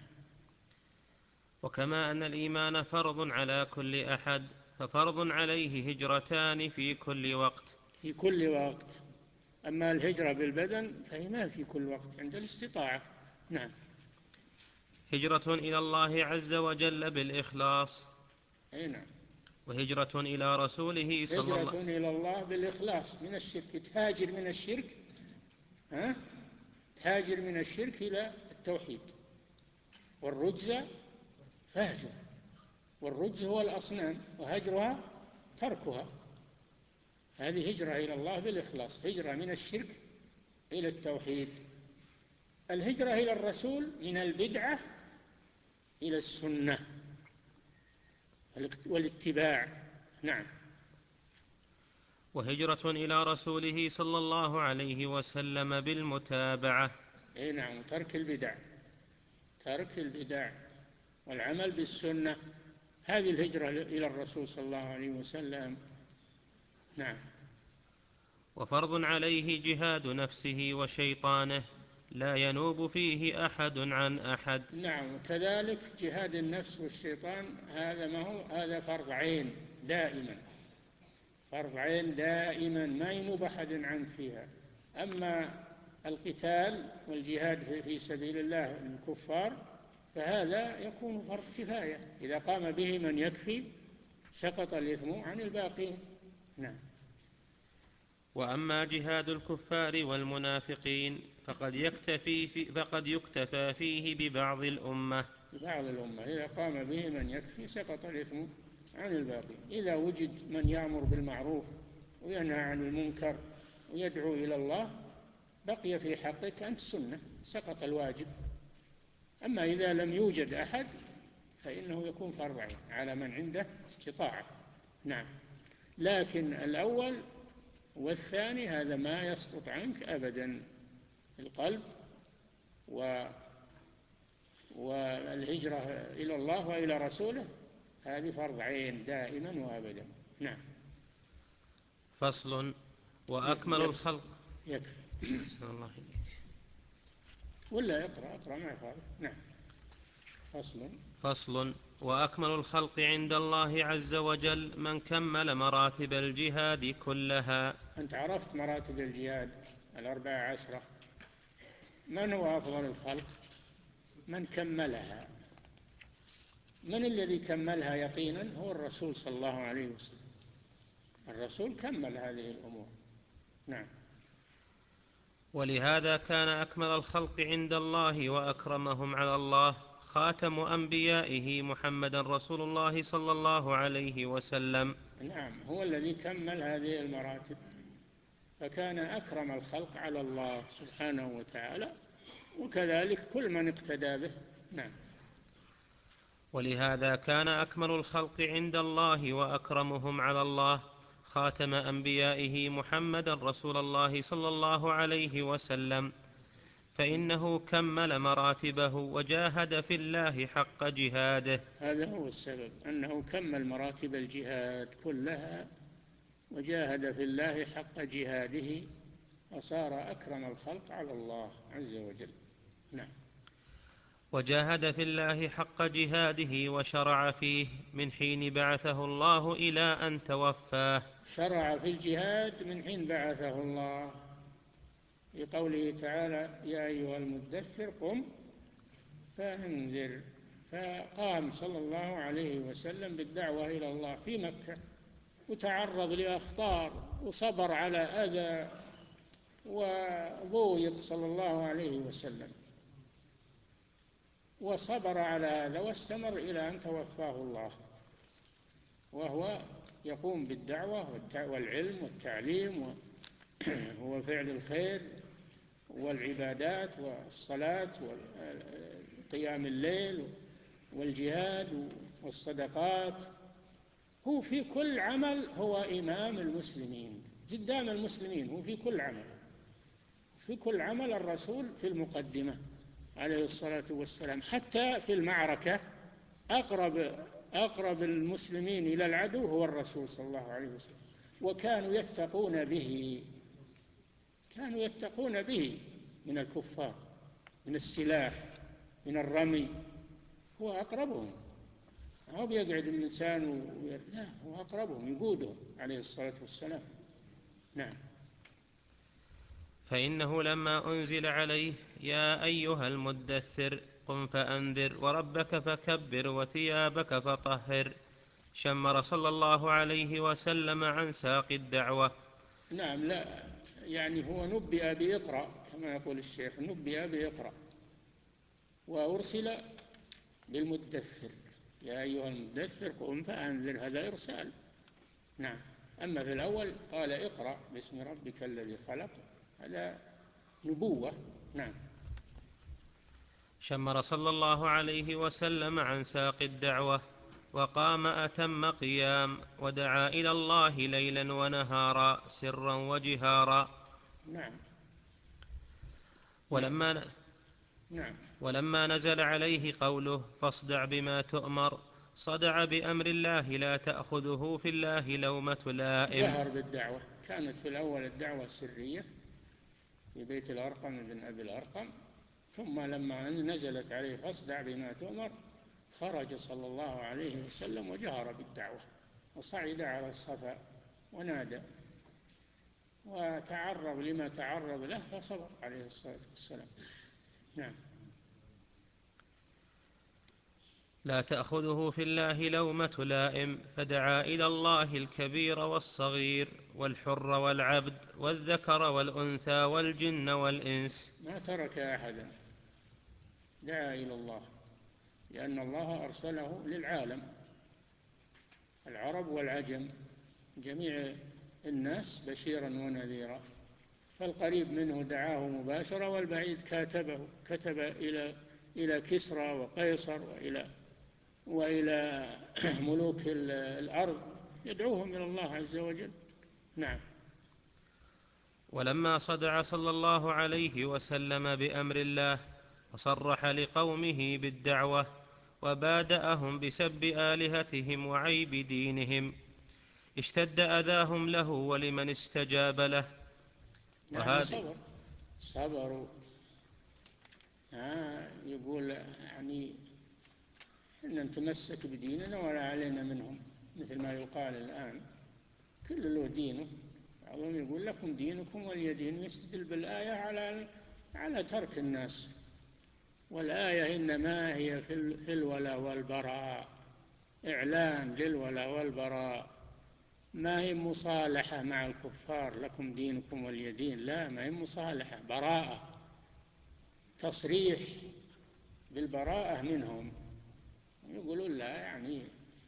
وكما أن الإيمان فرض على كل أحد ففرض عليه هجرتان في كل وقت. في كل وقت. أما الهجرة بالبدن فهي ما في كل وقت، عند الاستطاعة. نعم. هجرة إلى الله عز وجل بالإخلاص. أي نعم. وهجرة إلى رسوله صلى الله عليه وسلم. هجرة إلى الله بالإخلاص من الشرك، تهاجر من الشرك ها؟ تهاجر من الشرك إلى التوحيد. والرجز فاهجر، والرجز هو الأصنام وهجرها تركها. هذه هجرة إلى الله بالإخلاص، هجرة من الشرك إلى التوحيد. الهجرة إلى الرسول من البدعة إلى السنة والاتباع. نعم. وهجرة إلى رسوله صلى الله عليه وسلم بالمتابعة. أي نعم. ترك البدع، ترك البدع والعمل بالسنة، هذه الهجرة إلى الرسول صلى الله عليه وسلم. نعم. وفرض عليه جهاد نفسه وشيطانه لا ينوب فيه أحد عن أحد. نعم. كذلك جهاد النفس والشيطان هذا ما هو هذا فرض عين دائما، فرض عين دائما ما ينوب أحد عنك فيها. أما القتال والجهاد في سبيل الله للكفار فهذا يكون فرض كفاية، إذا قام به من يكفي سقط الإثم عن الباقين. نعم. وأما جهاد الكفار والمنافقين فقد يكتفي في فقد يكتفى فيه ببعض الأمة. ببعض الأمة إذا قام به من يكفي سقط الإثم عن الباقين. إذا وجد من يأمر بالمعروف وينهى عن المنكر ويدعو إلى الله بقي في حقك أنت سنة، سقط الواجب. أما إذا لم يوجد أحد فإنه يكون فرض عين على من عنده استطاعة. نعم. لكن الأول والثاني هذا ما يسقط عنك أبدا، القلب و والهجرة إلى الله وإلى رسوله هذه فرض عين دائما وأبدا. نعم. فصل. وأكمل يكفي. الخلق يكفي. الله ولا اقرأ اقرأ ما يخالف. نعم. فصل. فصل. وأكمل الخلق عند الله عز وجل من كمل مراتب الجهاد كلها. أنت عرفت مراتب الجهاد الأربعة عشرة، من هو أفضل الخلق؟ من كملها. من الذي كملها يقينا؟ هو الرسول صلى الله عليه وسلم. الرسول كمل هذه الأمور. نعم. ولهذا كان أكمل الخلق عند الله وأكرمهم على الله خاتم أنبيائه محمدا رسول الله صلى الله عليه وسلم. نعم، هو الذي كمل هذه المراتب، فكان أكرم الخلق على الله سبحانه وتعالى، وكذلك كل من اقتدى به. نعم. ولهذا كان أكمل الخلق عند الله وأكرمهم على الله خاتم أنبيائه محمدا رسول الله صلى الله عليه وسلم، فإنه كمل مراتبه وجاهد في الله حق جهاده. هذا هو السبب، أنه كمل مراتب الجهاد كلها وجاهد في الله حق جهاده، وصار أكرم الخلق على الله عز وجل. نعم. وجاهد في الله حق جهاده وشرع فيه من حين بعثه الله إلى أن توفاه. شرع في الجهاد من حين بعثه الله، في قوله تعالى: يا أيها المدثر قم فأنذر. فقام صلى الله عليه وسلم بالدعوة إلى الله في مكة، وتعرض لأخطار وصبر على أذى وضويق صلى الله عليه وسلم، وصبر على هذا واستمر إلى أن توفاه الله، وهو يقوم بالدعوة والعلم والتعليم وفعل الخير والعبادات والصلاة وقيام الليل والجهاد والصدقات. هو في كل عمل هو إمام المسلمين، قدام المسلمين، هو في كل عمل، في كل عمل الرسول في المقدمة عليه الصلاة والسلام. حتى في المعركة أقرب أقرب المسلمين إلى العدو هو الرسول صلى الله عليه وسلم، وكانوا يتقون به، كانوا يتقون به من الكفار، من السلاح، من الرمي. هو أقربهم، هو بيقعد الإنسان وير... لا، هو أقربهم، يقودهم عليه الصلاة والسلام. نعم. فإنه لما أنزل عليه يا أيها المدثر قم فأنذر وربك فكبر وثيابك فطهر شمر صلى الله عليه وسلم عن ساق الدعوة. نعم، لا يعني هو نبئ بإقرأ كما يقول الشيخ، نبئ بإقرأ، وأرسل بالمدثر يا أيها المدثر قم فأنذر، هذا إرسال. نعم. أما في الأول قال اقرأ باسم ربك الذي خلق، هذا نبوة. نعم. شمر صلى الله عليه وسلم عن ساق الدعوة وقام أتم قيام ودعا إلى الله ليلا ونهارا سرا وجهارا. نعم. ولما ن... نعم. ولما نزل عليه قوله فاصدع بما تؤمر صدع بأمر الله لا تأخذه في الله لومة لائم. جهر بالدعوة، كانت في الأول الدعوة سرية في بيت الأرقم بن أبي الأرقم، ثم لما نزلت عليه فاصدع بما تؤمر خرج صلى الله عليه وسلم وجهر بالدعوة، وصعد على الصفا ونادى وتعرض لما تعرض له فصبر عليه الصلاة والسلام. نعم. لا تأخذه في الله لومة لائم فدعا إلى الله الكبير والصغير والحر والعبد والذكر والأنثى والجن والإنس. ما ترك أحدا، دعا إلى الله، لأن الله أرسله للعالم، العرب والعجم، جميع الناس بشيرا ونذيرا، فالقريب منه دعاه مباشرة، والبعيد كاتبه، كتب إلى إلى كسرى وقيصر وإلى وإلى ملوك الأرض يدعوهم إلى الله عز وجل. نعم. ولما صدع صلى الله عليه وسلم بأمر الله وصرح لقومه بالدعوة وبادأهم بسب آلهتهم وعيب دينهم اشتد أذاهم له ولمن استجاب له. نعم. صبر صبروا. آه يقول يعني إن نتمسك بديننا ولا علينا منهم، مثل ما يقال الآن كل له دينه، بعضهم يقول لكم دينكم ولي دين، يستدل بالآية على على ترك الناس والآية إنما هي في الولاء والبراء، إعلان للولاء والبراء، ما هي مصالحة مع الكفار لكم دينكم ولي دين، لا، ما هي مصالحة، براءة، تصريح بالبراءة منهم. يقولون لا، يعني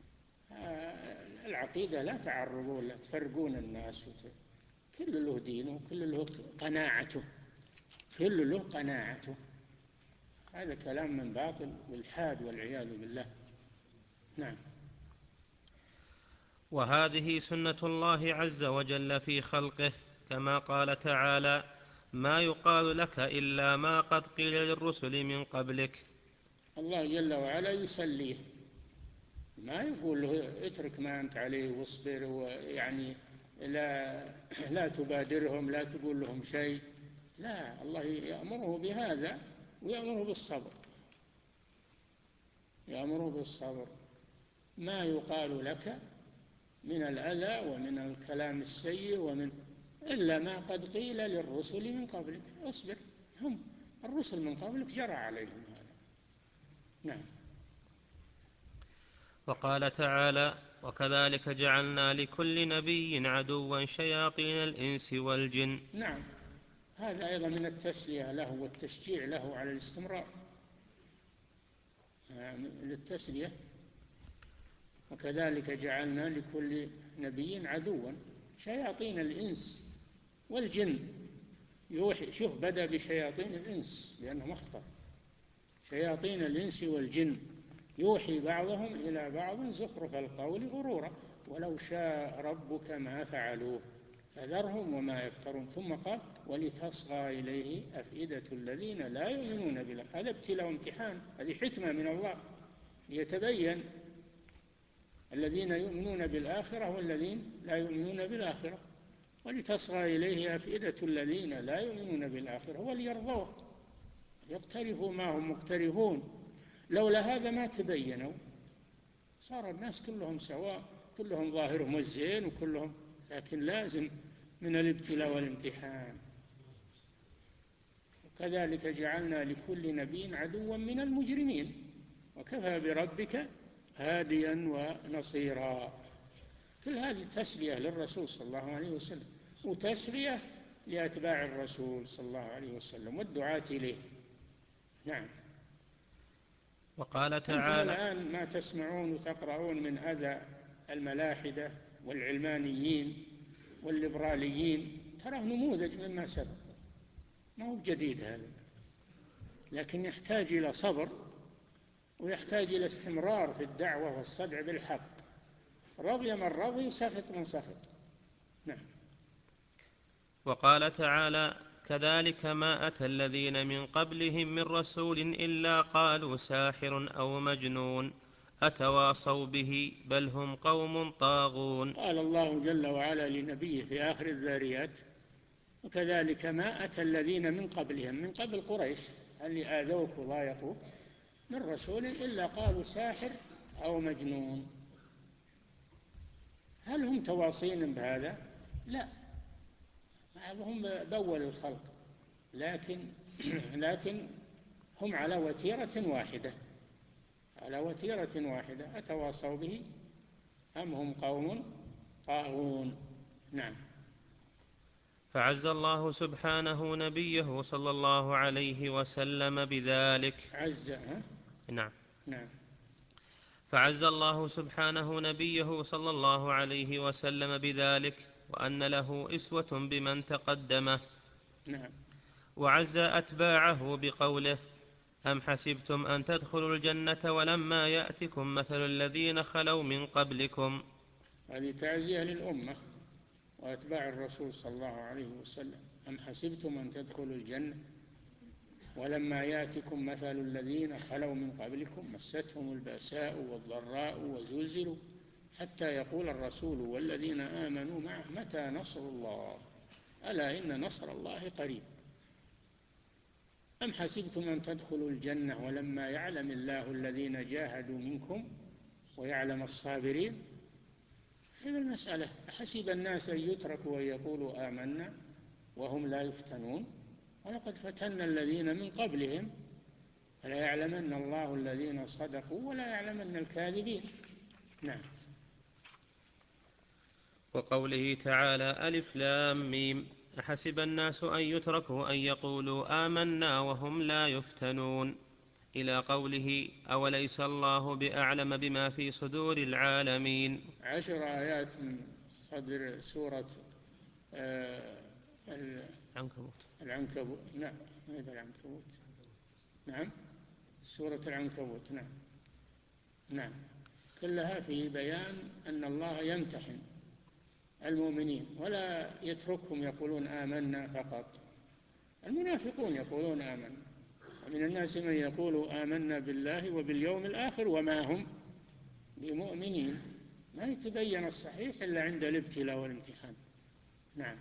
العقيدة لا تعرضون، لا تفرقون الناس، كل له دينه وكل له قناعته، كل له قناعته. هذا كلام من باطل والحاد والعياذ بالله. نعم. وهذه سنة الله عز وجل في خلقه، كما قال تعالى: ما يقال لك إلا ما قد قيل للرسل من قبلك. الله جل وعلا يسليه، ما يقول له اترك ما أنت عليه واصبر، ويعني لا, لا تبادرهم، لا تقول لهم شيء، لا، الله يأمره بهذا ويأمره بالصبر، يأمره بالصبر. ما يقال لك من الأذى ومن الكلام السيء ومن إلا ما قد قيل للرسل من قبلك، اصبر، هم الرسل من قبلك جرى عليهم هذا. نعم. وقال تعالى: وكذلك جعلنا لكل نبي عدوا شياطين الإنس والجن. نعم، هذا أيضا من التسلية له والتشجيع له على الاستمرار، للتسلية. وكذلك جعلنا لكل نبي عدوا شياطين الإنس والجن، يوحي. شوف، بدأ بشياطين الإنس لأنه مخطر، شياطين الإنس والجن يوحي بعضهم إلى بعض زخرف القول غرورا ولو شاء ربك ما فعلوه فذرهم وما يفترون. ثم قال: ولتصغى إليه أفئدة الذين لا يؤمنون بالآخرة. هذا ابتلاء وامتحان، هذه حكمة من الله ليتبين الذين يؤمنون بالآخرة والذين لا يؤمنون بالآخرة. ولتصغى إليه أفئدة الذين لا يؤمنون بالآخرة وليرضوه يقترفوا ما هم مقترفون. لولا هذا ما تبينوا، صار الناس كلهم سواء، كلهم ظاهرهم الزين وكلهم، لكن لازم من الابتلاء والامتحان. وكذلك جعلنا لكل نبي عدوا من المجرمين وكفى بربك هاديا ونصيرا. كل هذه تسلية للرسول صلى الله عليه وسلم، وتسلية لأتباع الرسول صلى الله عليه وسلم والدعاة إليه. نعم. وقال أنتم تعالى: الآن ما تسمعون وتقرؤون من أذى الملاحدة والعلمانيين والليبراليين، تراه نموذج مما سبق، ما هو جديد هذا، لكن يحتاج إلى صبر ويحتاج إلى استمرار في الدعوة والصدع بالحق، رضي من رضي سخط من سخط. نعم. وقال تعالى: كذلك ما أتى الذين من قبلهم من رسول إلا قالوا ساحر أو مجنون أتواصوا به بل هم قوم طاغون. قال الله جل وعلا لنبيه في آخر الذاريات: وكذلك ما أتى الذين من قبلهم، من قبل قريش اللي آذوك وضايقوك، من رسول إلا قالوا ساحر أو مجنون. هل هم تواصين بهذا؟ لا، بعضهم بول الخلق، لكن لكن هم على وتيرة واحدة، على وتيرة واحدة، أتواصوا به أم هم قوم طاغون. نعم. فعز الله سبحانه نبيه صلى الله عليه وسلم بذلك. عز ها؟ نعم. نعم. فعز الله سبحانه نبيه صلى الله عليه وسلم بذلك، وأن له أسوة بمن تقدمه. نعم. وعز أتباعه بقوله: أم حسبتم أن تدخلوا الجنة ولما يأتكم مثل الذين خلوا من قبلكم. هذه تعزية للأمة وأتباع الرسول صلى الله عليه وسلم. أم حسبتم أن تدخلوا الجنة ولما يأتكم مثل الذين خلوا من قبلكم مستهم البأساء والضراء وزلزلوا حتى يقول الرسول والذين آمنوا معه متى نصر الله ألا إن نصر الله قريب. أم حسبتم أن تدخلوا الجنة ولما يعلم الله الذين جاهدوا منكم ويعلم الصابرين. هذه المسألة: أحسب الناس أن يتركوا وأن يقولوا آمنا وهم لا يفتنون ولقد فتنا الذين من قبلهم فلا يعلمن الله الذين صدقوا ولا يعلمن الكاذبين. نعم. وقوله تعالى ألف لام ميم أحسب الناس أن يتركوا أن يقولوا آمنا وهم لا يفتنون إلى قوله أوليس الله بأعلم بما في صدور العالمين. عشر آيات من صدر سورة آه العنكبوت. العنكبوت. نعم هذا العنكبوت. نعم سورة العنكبوت. نعم نعم كلها في بيان أن الله يمتحن المؤمنين ولا يتركهم يقولون آمنا فقط. المنافقون يقولون آمنا، ومن الناس من يقول آمنا بالله وباليوم الآخر وما هم بمؤمنين. ما يتبين الصحيح إلا عند الابتلاء والامتحان. نعم.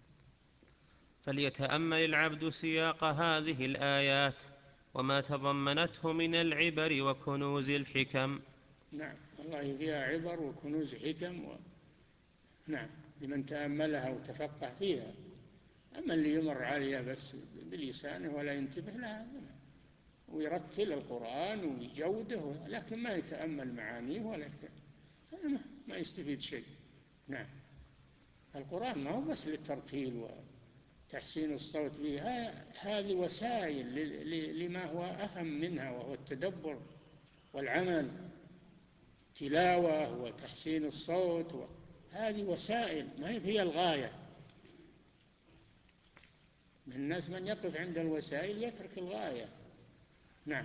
فليتأمل العبد سياق هذه الآيات وما تضمنته من العبر وكنوز الحكم. نعم والله فيها عبر وكنوز حكم و... نعم لمن تأملها وتفقه فيها. أما اللي يمر عليها بس بلسانه ولا ينتبه لها ويرتل القرآن ويجوده لكن ما يتأمل معانيه ولا ما يستفيد شيء. نعم القرآن ما هو بس للترتيل وتحسين الصوت به، هذه وسائل لما هو أهم منها وهو التدبر والعمل، تلاوة وتحسين الصوت، هذه وسائل ما هي الغاية. من الناس من يقف عند الوسائل يترك الغاية. نعم.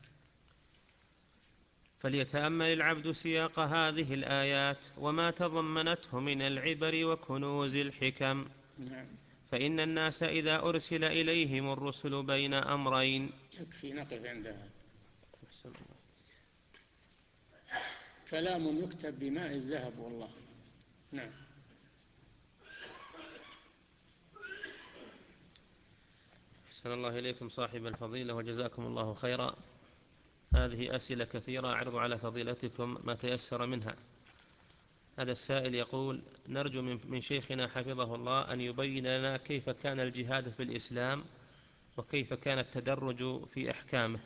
فليتأمل العبد سياق هذه الآيات وما تضمنته من العبر وكنوز الحكم. نعم. فإن الناس إذا أرسل إليهم الرسل بين أمرين. يكفي نقف عندها. كلام يكتب بماء الذهب والله. نعم. أحسن الله إليكم صاحب الفضيلة وجزاكم الله خيرا. هذه أسئلة كثيرة أعرض على فضيلتكم ما تيسر منها. هذا السائل يقول نرجو من شيخنا حفظه الله أن يبين لنا كيف كان الجهاد في الإسلام وكيف كان التدرج في أحكامه.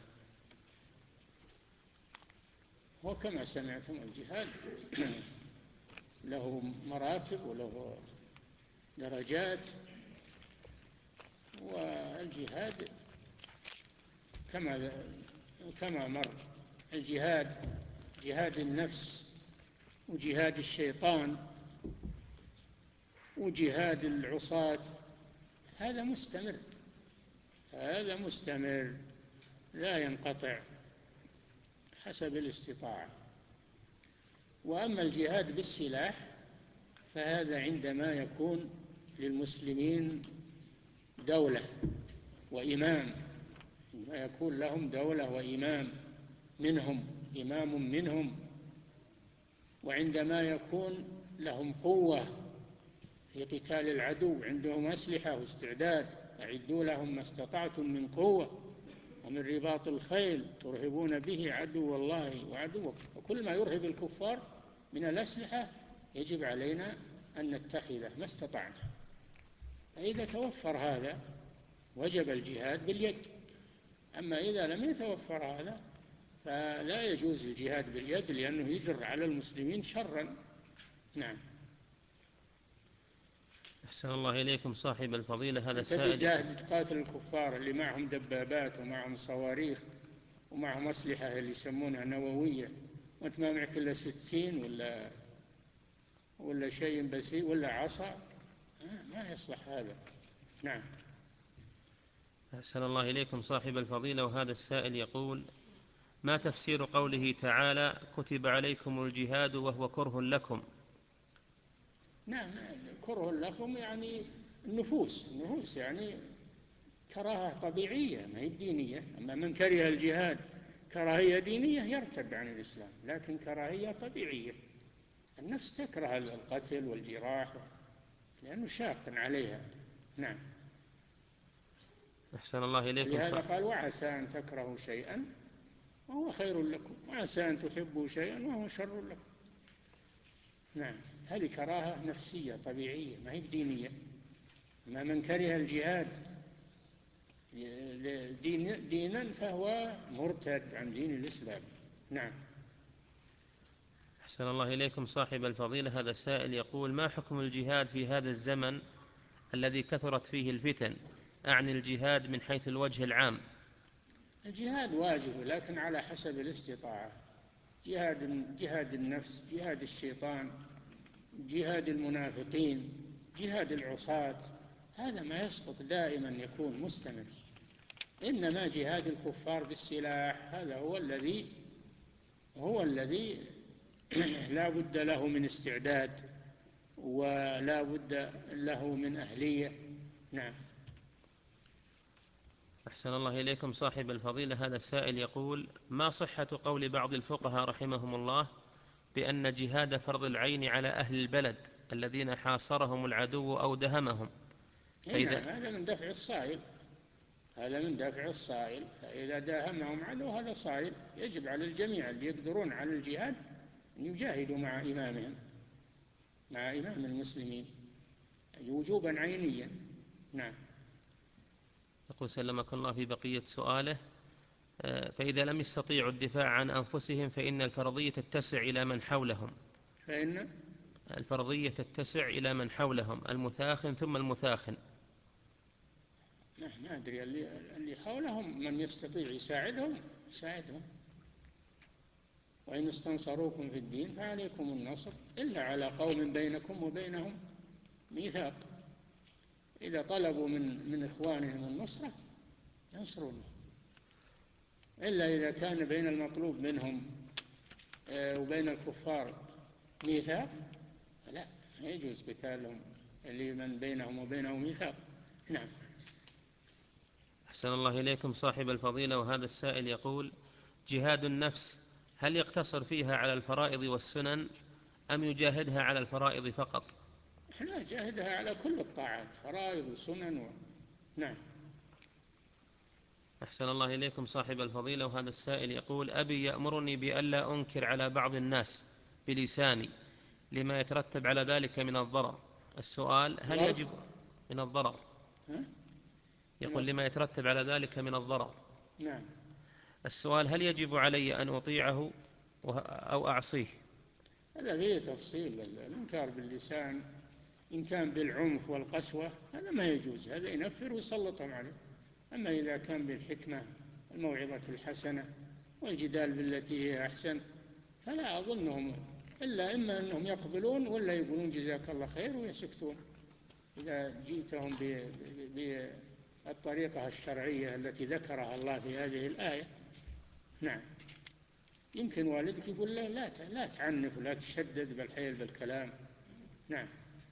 وكما سمعتم الجهاد له مراتب وله درجات، والجهاد كما كما مر الجهاد جهاد النفس وجهاد الشيطان وجهاد العصاة، هذا مستمر هذا مستمر لا ينقطع حسب الاستطاعة. وأما الجهاد بالسلاح فهذا عندما يكون للمسلمين دولة وإمام، ما يكون لهم دولة وإمام منهم إمام منهم، وعندما يكون لهم قوة في قتال العدو، عندهم أسلحة واستعداد، أعدوا لهم ما استطعتم من قوة ومن رباط الخيل ترهبون به عدو الله وعدوكم، وكل ما يرهب الكفار من الأسلحة يجب علينا أن نتخذه ما استطعنا. فإذا توفر هذا وجب الجهاد باليد. أما إذا لم يتوفر هذا فلا يجوز الجهاد باليد لأنه يجر على المسلمين شرا. نعم. أحسن الله إليكم صاحب الفضيلة. هذا السائل السائل تقاتل الكفار اللي معهم دبابات ومعهم صواريخ ومعهم أسلحة اللي يسمونها نووية، وأنت ما معك إلا ستين ولا ولا شيء بسيط ولا عصا، ما يصلح هذا. نعم. أحسن الله إليكم صاحب الفضيلة. وهذا السائل يقول ما تفسير قوله تعالى كتب عليكم الجهاد وهو كره لكم؟ نعم كره لكم يعني النفوس النفوس يعني كراهة طبيعية ما هي دينية. أما من كره الجهاد كراهية دينية يرتد عن الإسلام، لكن كراهية طبيعية. النفس تكره القتل والجراح لأنه شاق عليها. نعم. أحسن الله إليكم. لهذا قال وعسى أن تكرهوا شيئا وهو خير لكم وعسى أن تحبوا شيئا وهو شر لكم. نعم هذه كراهة نفسية طبيعية ما هي دينية. ما من كره الجهاد دين دينا فهو مرتد عن دين الإسلام. نعم. أحسن الله إليكم صاحب الفضيلة. هذا السائل يقول: ما حكم الجهاد في هذا الزمن الذي كثرت فيه الفتن؟ أعني الجهاد من حيث الوجه العام. الجهاد واجب لكن على حسب الاستطاعة. جهاد جهاد النفس، جهاد الشيطان، جهاد المنافقين، جهاد العصاة، هذا ما يسقط، دائما يكون مستمر. إنما جهاد الكفار بالسلاح هذا هو الذي هو الذي لا بد له من استعداد ولا بد له من أهلية. نعم. أحسن الله إليكم صاحب الفضيلة. هذا السائل يقول: ما صحة قول بعض الفقهاء رحمهم الله بأن جهاد فرض العين على أهل البلد الذين حاصرهم العدو أو دهمهم؟ فإذا نعم، هذا من دفع الصائل، هذا من دفع الصائل. فإذا داهمهم عدو هذا صائل، يجب على الجميع اللي يقدرون على الجهاد أن يجاهدوا مع إمامهم، مع إمام المسلمين وجوبا عينيا. نعم. يقول سلمك الله في بقية سؤاله: فإذا لم يستطيعوا الدفاع عن أنفسهم فإن الفرضية تتسع إلى من حولهم. فإن الفرضية تتسع إلى من حولهم، المثاخن ثم المثاخن. ما أدري، اللي, اللي حولهم من يستطيع يساعدهم يساعدهم، وإن استنصروكم في الدين فعليكم النصر إلا على قوم بينكم وبينهم ميثاق. إذا طلبوا من من إخوانهم النصرة ينصرونهم، إلا إذا كان بين المطلوب منهم وبين الكفار ميثاق لا يجوز قتالهم اللي من بينهم وبينهم ميثاق. نعم. أحسن الله إليكم صاحب الفضيلة. وهذا السائل يقول: جهاد النفس هل يقتصر فيها على الفرائض والسنن أم يجاهدها على الفرائض فقط؟ لا، جاهدها على كل الطاعات، فرائض وسنن و... نعم. أحسن الله إليكم صاحب الفضيلة. وهذا السائل يقول: أبي يأمرني بألا أنكر على بعض الناس بلساني لما يترتب على ذلك من الضرر. السؤال: هل يجب من الضرر؟ يقول: لما يترتب على ذلك من الضرر. نعم. السؤال: هل يجب علي أن أطيعه أو أعصيه؟ هذا فيه تفصيل. الإنكار باللسان إن كان بالعنف والقسوة هذا ما يجوز، هذا ينفر ويسلطهم عليه. أما إذا كان بالحكمة الموعظة الحسنة والجدال بالتي هي أحسن فلا أظنهم إلا إما أنهم يقبلون ولا يقولون جزاك الله خير ويسكتون إذا جئتهم بالطريقة الشرعية التي ذكرها الله في هذه الآية. نعم. يمكن والدك يقول له لا لا تعنف ولا تشدد بالحيل بالكلام. نعم.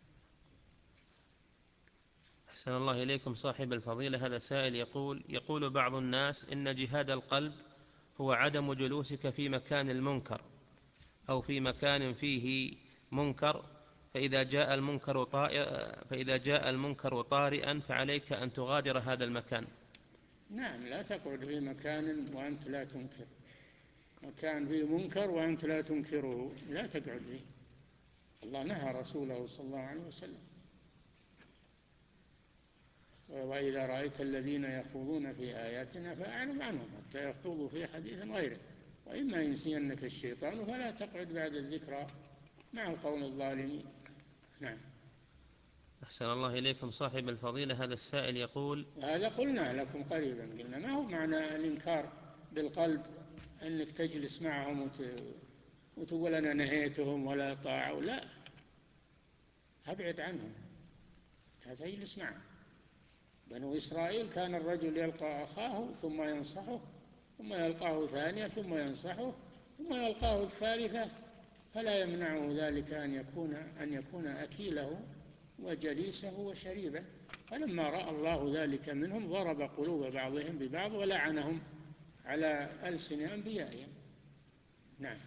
أحسن الله إليكم صاحب الفضيلة. هذا سائل يقول: يقول بعض الناس إن جهاد القلب هو عدم جلوسك في مكان المنكر أو في مكان فيه منكر، فإذا جاء المنكر فإذا جاء المنكر طارئا فعليك أن تغادر هذا المكان. نعم، لا تقعد في مكان وأنت لا تنكر، مكان فيه منكر وأنت لا تنكره لا تقعد فيه. الله نهى رسوله صلى الله عليه وسلم: وإذا رأيت الذين يخوضون في آياتنا فأعرض عنهم حتى يخوضوا في حديث غيره وإما ينسينك الشيطان فلا تقعد بعد الذكرى مع القوم الظالمين. نعم. أحسن الله إليكم صاحب الفضيلة. هذا السائل يقول: هذا قلنا لكم قريبا، قلنا ما هو معنى الإنكار بالقلب أنك تجلس معهم وت... وتقول أنا نهيتهم ولا طاعوا، لا، أبعد عنهم، لا تجلس معهم. بنو إسرائيل كان الرجل يلقى أخاه ثم ينصحه، ثم يلقاه ثانية ثم ينصحه، ثم يلقاه الثالثة، فلا يمنعه ذلك أن يكون أن يكون أكيله وجليسه وشريبه. فلما رأى الله ذلك منهم ضرب قلوب بعضهم ببعض ولعنهم على ألسن أنبيائهم. نعم.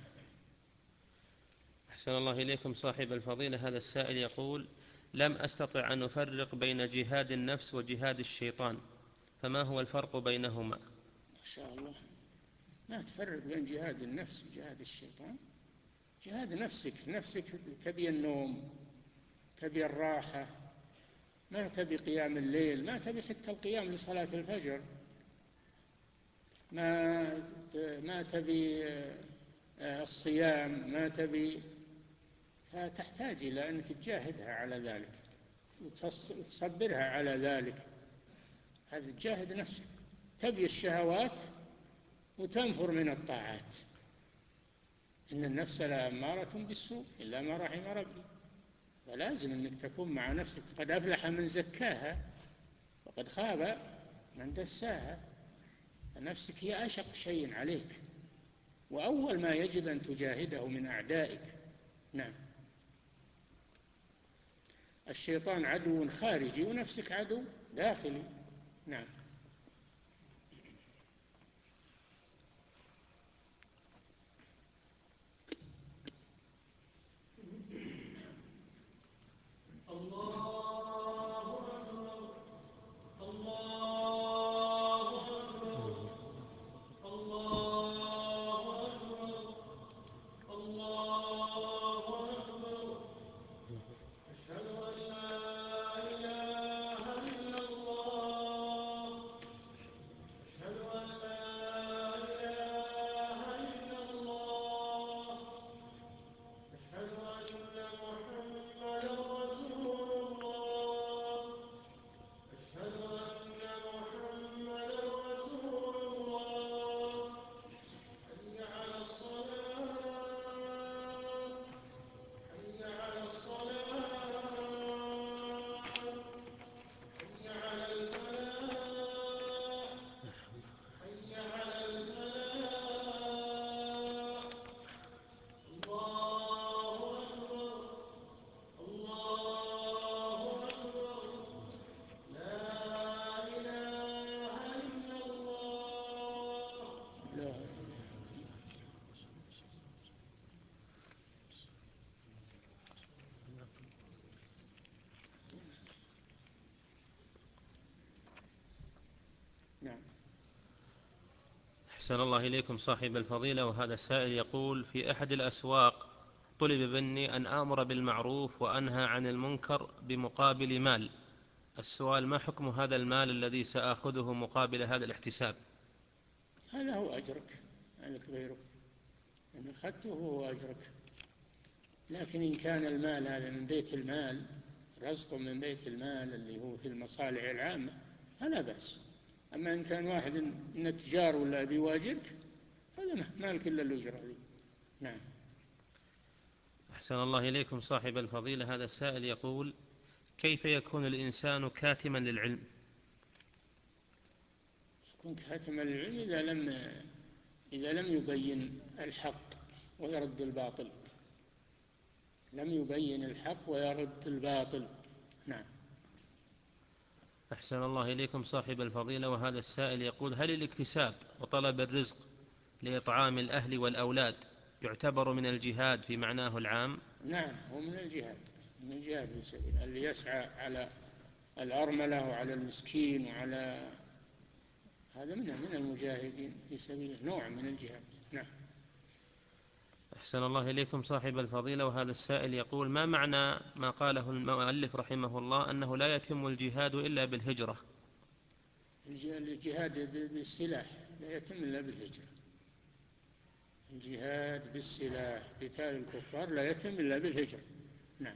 أحسن الله إليكم صاحب الفضيلة. هذا السائل يقول: لم أستطع أن أفرق بين جهاد النفس وجهاد الشيطان، فما هو الفرق بينهما؟ ما شاء الله، ما تفرق بين جهاد النفس وجهاد الشيطان. جهاد نفسك، نفسك تبي النوم، تبي الراحة، ما تبي قيام الليل، ما تبي حتى القيام لصلاة الفجر، ما ما تبي الصيام، ما تبي، فتحتاج إلى أنك تجاهدها على ذلك وتصبرها على ذلك. هذا تجاهد نفسك، تبي الشهوات وتنفر من الطاعات. إن النفس لأمارة بالسوء إلا ما رحم ربي. فلازم أنك تكون مع نفسك. قد أفلح من زكاها وقد خاب من دساها. نفسك هي أشق شيء عليك، وأول ما يجب أن تجاهده من أعدائك. نعم. الشيطان عدو خارجي ونفسك عدو داخلي. نعم. نعم. أحسن الله إليكم صاحب الفضيلة. وهذا السائل يقول: في أحد الأسواق طلب مني أن آمر بالمعروف وأنهى عن المنكر بمقابل مال. السؤال: ما حكم هذا المال الذي سآخذه مقابل هذا الاحتساب؟ هذا هو أجرك، مالك غيره، إن أخذته هو أجرك. لكن إن كان المال هذا من بيت المال، رزق من بيت المال اللي هو في المصالح العامة، فلا بأس. أما إن كان واحد من التجار ولا بيواجرك، هذا مالك إلا الأجرة دي. نعم. أحسن الله إليكم صاحب الفضيلة. هذا السائل يقول: كيف يكون الإنسان كاتما للعلم؟ يكون كاتما للعلم إذا لم إذا لم يبين الحق ويرد الباطل. لم يبين الحق ويرد الباطل. نعم. أحسن الله إليكم صاحب الفضيلة. وهذا السائل يقول: هل الاكتساب وطلب الرزق لإطعام الأهل والأولاد يعتبر من الجهاد في معناه العام؟ نعم، هو من الجهاد، من الجهاد في سبيل اللي يسعى على الأرملة وعلى المسكين وعلى هذا من من المجاهدين في سبيل، نوع من الجهاد. نعم. أحسن الله إليكم صاحب الفضيلة. وهذا السائل يقول: ما معنى ما قاله المؤلف رحمه الله أنه لا يتم الجهاد إلا بالهجرة؟ الجهاد بالسلاح لا يتم إلا بالهجرة. الجهاد بالسلاح، قتال الكفار، لا يتم إلا بالهجرة. نعم.